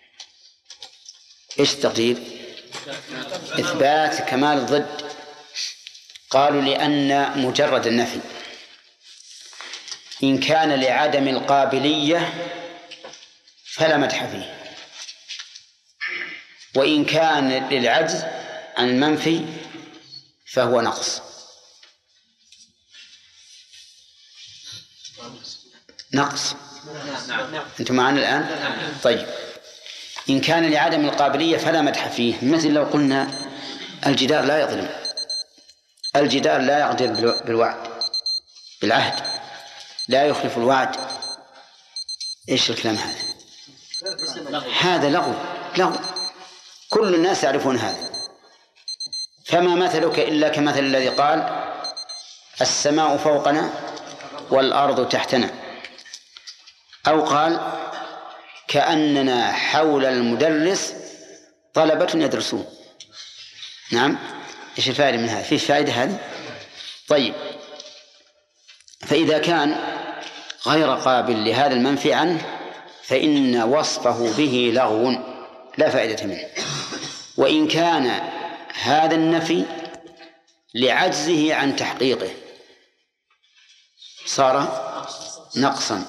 إيش التقدير؟ إثبات كمال الضد. قالوا لأن مجرد النفي إن كان لعدم القابلية فلا مدح فيه، وإن كان للعجز عن المنفي فهو نقص. نقص. أنتم معنا الآن؟ طيب، إن كان لعدم القابلية فلا مدح فيه، مثل لو قلنا الجدار لا يظلم، الجدار لا يغدر بالوعد بالعهد، لا يخلف الوعد. إيش الكلام هذا؟ هذا لغو، كل الناس يعرفون هذا. فما مثلك إلا كمثل الذي قال السماء فوقنا والأرض تحتنا، أو قال كأننا حول المدرس طلبة يدرسون. نعم، إيش الفائدة من هذا؟ فيه فائدة هذه؟ طيب، فإذا كان غير قابل لهذا المنفي عنه فإن وصفه به لغو لا فائدة منه. وإن كان هذا النفي لعجزه عن تحقيقه صار نقصا.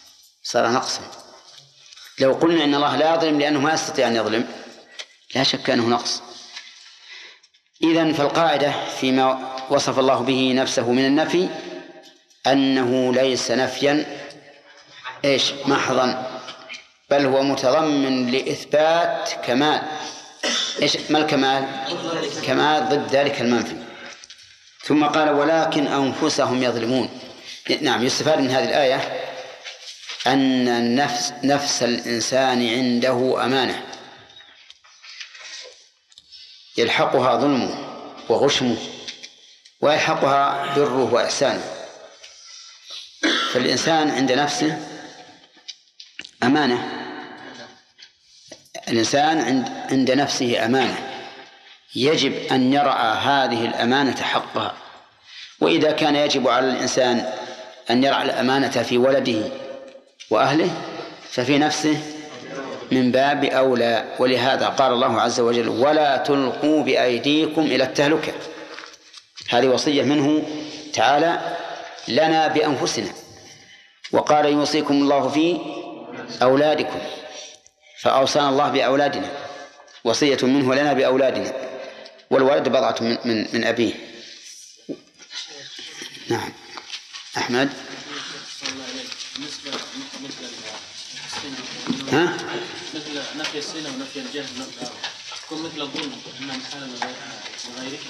لو قلنا إن الله لا يظلم لأنه ما يستطيع أن يظلم لا شك أنه نقص. إذن فالقاعدة فيما وصف الله به نفسه من النفي أنه ليس نفيا إيش محضا، بل هو متضمن لإثبات كمال. إيش ما الكمال؟ كمال ضد ذلك المنفي. ثم قال ولكن أنفسهم يظلمون. نعم، يستفاد من هذه الآية أن نفس الإنسان عنده أمانة يلحقها ظلمه وغشمه ويلحقها بره وإحسانه. فالإنسان عند نفسه أمانة، الإنسان عند نفسه أمانة، يجب أن يرعى هذه الأمانة حقها. وإذا كان يجب على الإنسان أن يرعى الأمانة في ولده وأهله ففي نفسه من باب أولى. ولهذا قال الله عز وجل ولا تلقوا بأيديكم إلى التهلكة. هذه وصية منه تعالى لنا بأنفسنا. وقال يوصيكم الله في أولادكم، فأوصانا الله بأولادنا، وصية منه لنا بأولادنا، والولد بضعة من أبيه. نعم. أحمد. ها؟ مثل نفي السنة ونفي الجهل تكون مثل الظلم أنها محالة من غيره.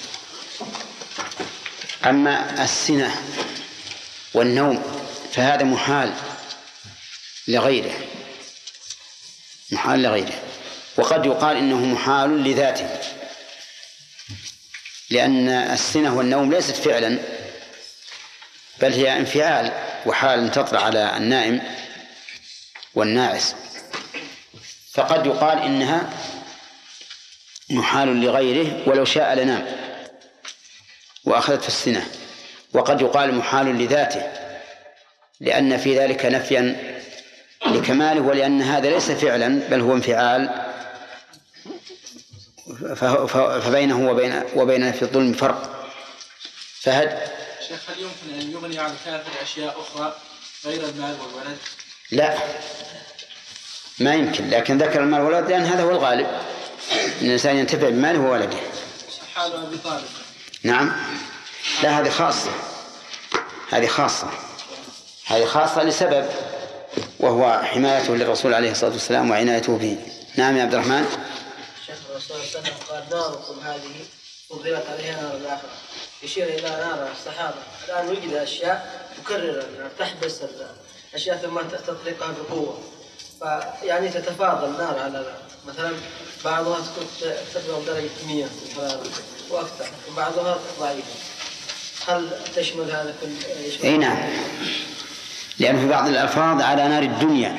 أما السنة والنوم فهذا محال لغيره، وقد يقال إنه محال لذاته، لأن السنة والنوم ليست فعلا بل هي انفعال وحال تطرأ على النائم والناعس، فقد يقال إنها محال لغيره ولو شاء لنام وأخذت في السنة. وقد يقال محال لذاته لأن في ذلك نفيا لكماله، ولأن هذا ليس فعلا بل هو انفعال، فبينه وبين في الظلم فرق. فهد. شيخ هل يمكن أن يغني عن الكافر أشياء أخرى غير المال والولد؟ لا ما يمكن، لكن ذكر المال والولد لأن هذا هو الغالب، أن الإنسان ينتفع بماله وولده. حال أبي طالب. نعم. لا هذه خاصة، هذه خاصة لسبب، وهو حمايته للرسول عليه الصلاة والسلام وعنايته به. نعم يا عبد الرحمن. الشيخ الرسول صلى الله عليه وسلم قال ناركم هذه فضلت عليها نار الآخرة، يشير إلى نار الصحابة. الآن وجد أشياء تكرر تحبس الأشياء ثم تطلقها بقوة، فيعني تتفاضل نار على مثلا بعضها تبلغ درجة 100 وأكثر، وبعضها ضعيفة. هل تشمل هذا كل؟ أي نعم، لأن في بعض الألفاظ على نار الدنيا،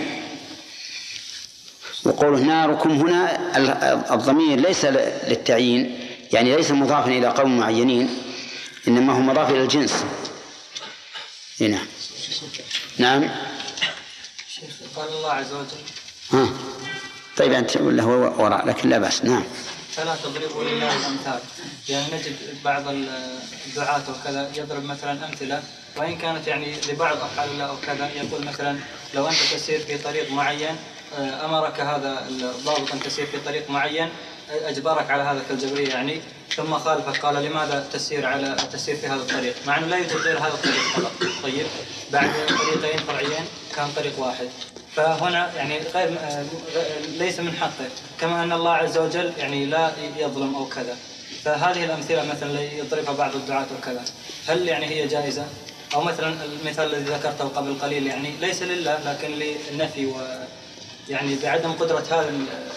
وقوله ناركم هنا الضمير ليس للتعيين، يعني ليس مضافا إلى قوم معينين، إنما هو مضاف إلى الجنس. هنا نعم. قال الله عز وجل طيب أنت ولا هو وراء، لكن لا بأس. نعم. فلا تضربوا لله الأمثال، يعني نجد بعض الدعاة وكذا يضرب مثلا أمثلة، وإن كانت يعني لبعض أفعال الله أو كذا، يقول مثلا لو أنت تسير في طريق معين، أمرك هذا الضابط أن تسير في طريق معين، أجبرك على هذا كالجبرية يعني، ثم خالفك قال لماذا تسير في هذا الطريق، مع أنه لا يوجد غير هذا الطريق فقط. طيب بعد طريقين فرعيين كان طريق واحد، فهنا يعني ليس من حقه، كما أن الله عز وجل يعني لا يظلم أو كذا. فهذه الأمثلة مثلا يضربها بعض الدعاة وكذا، هل يعني هي جائزة؟ أو مثلا المثال الذي ذكرته قبل قليل يعني ليس لله لكن للنفي، ويعني بعدم قدرة هذا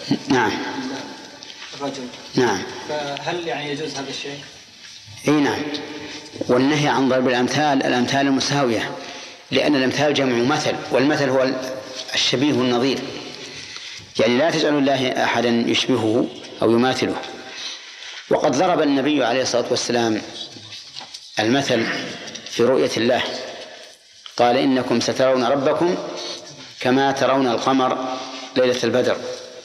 الرجل. نعم. فهل يعني يجوز هذا الشيء؟ اي نعم. والنهي عن ضرب الأمثال المساوية، لأن الأمثال جمع مثل، والمثل هو الشبيه النظير، يعني لا تجعل الله أحدا يشبهه أو يماثله. وقد ضرب النبي عليه الصلاة والسلام المثل في رؤية الله، قال إنكم سترون ربكم كما ترون القمر ليلة البدر.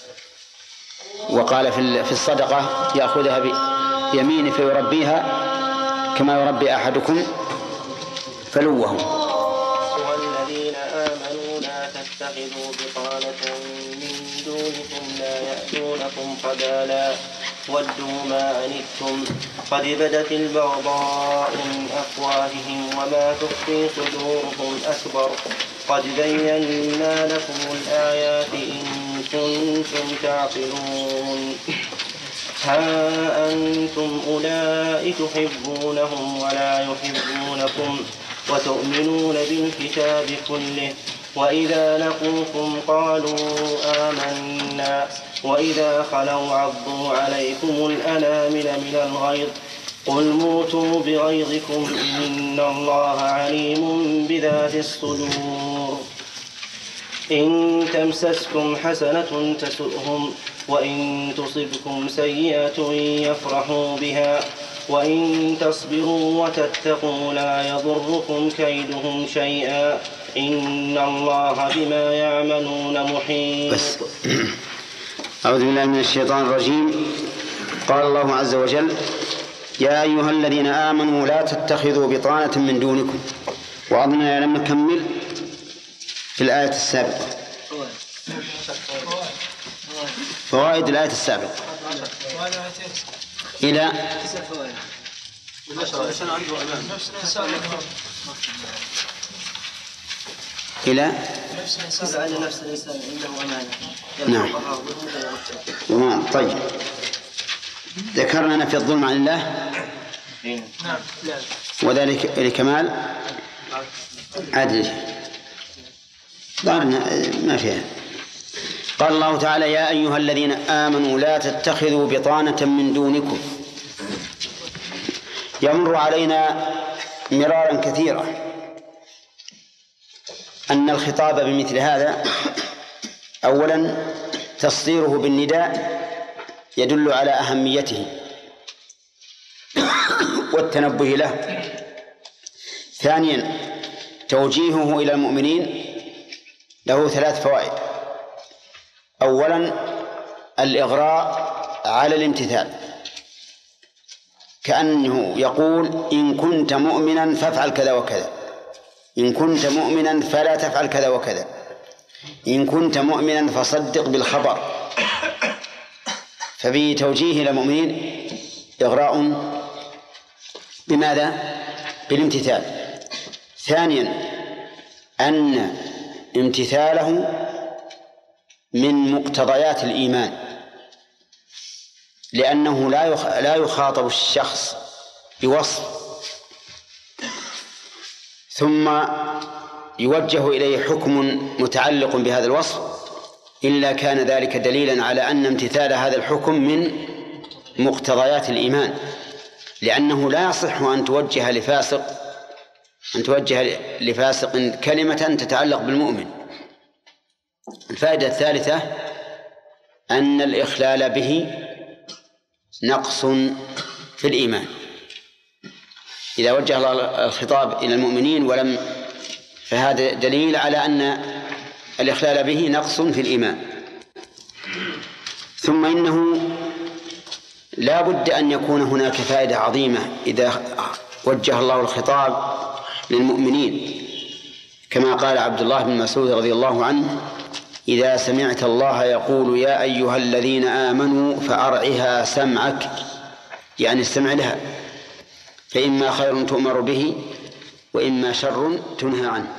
وقال في الصدقة يأخذها بيمينه فيربيها كما يربي أحدكم فلوه. والذين آمنوا لا تتخذوا بطانة من دونكم لا يأتونكم خبالا ودوا ما عنتم قد بدت البغضاء من أفواههم وما تخفي صدورهم أكبر قد بينا لكم الآيات إن كنتم تعقلون. ها أنتم أولئك تحبونهم ولا يحبونكم وتؤمنون بالكتاب كله وإذا لقوكم قالوا آمنا وإذا خلوا عضوا عليكم الأنامل من الغيظ قل موتوا بغيظكم إن الله عليم بذات الصدور. إن تمسسكم حسنة تسؤهم وإن تصبكم سيئة يفرحوا بها وإن تصبروا وتتقوا لا يضركم كيدهم شيئا إن الله بما يعملون محيط. أعوذ بالله من الشيطان الرجيم. قال الله عز وجل يا أيها الذين آمنوا لا تتخذوا بطانة من دونكم. وأظننا لم نكمل في الآية السابقة فوائد الآية السابقة إلى نفس الإنسان عنده أمانة. نعم. طيب ذكرنا نفي الظلم عن الله وذلك لكمال عدله. ظهرنا ما فيها. قال الله تعالى يا أيها الذين آمنوا لا تتخذوا بطانة من دونكم. يمر علينا مرارا كثيرا أن الخطاب بمثل هذا أولا تصديره بالنداء يدل على أهميته والتنبه له. ثانيا توجيهه إلى المؤمنين له 3 فوائد. أولا الإغراء على الامتثال. كأنه يقول إن كنت مؤمنا فافعل كذا وكذا، إن كنت مؤمنا فلا تفعل كذا وكذا، إن كنت مؤمنا فصدق بالخبر. ففي توجيه إلى المؤمنين إغراء بماذا؟ بالامتثال. ثانيا أن امتثاله من مقتضيات الإيمان، لأنه لا يخاطب الشخص بوصف ثم يوجه إليه حكم متعلق بهذا الوصف إلا كان ذلك دليلا على أن امتثال هذا الحكم من مقتضيات الإيمان، لأنه لا يصح أن توجه لفاسق كلمة تتعلق بالمؤمن. الفائدة الثالثة أن الإخلال به نقص في الإيمان. إذا وجه الله الخطاب إلى المؤمنين فهذا دليل على أن الإخلال به نقص في الإيمان. ثم إنه لا بد أن يكون هناك فائدة عظيمة إذا وجه الله الخطاب للمؤمنين، كما قال عبد الله بن مسعود رضي الله عنه: إذا سمعت الله يقول يا أيها الذين آمنوا فأرعها سمعك، يعني استمع لها، فإما خير تؤمر به وإما شر تنهى عنه.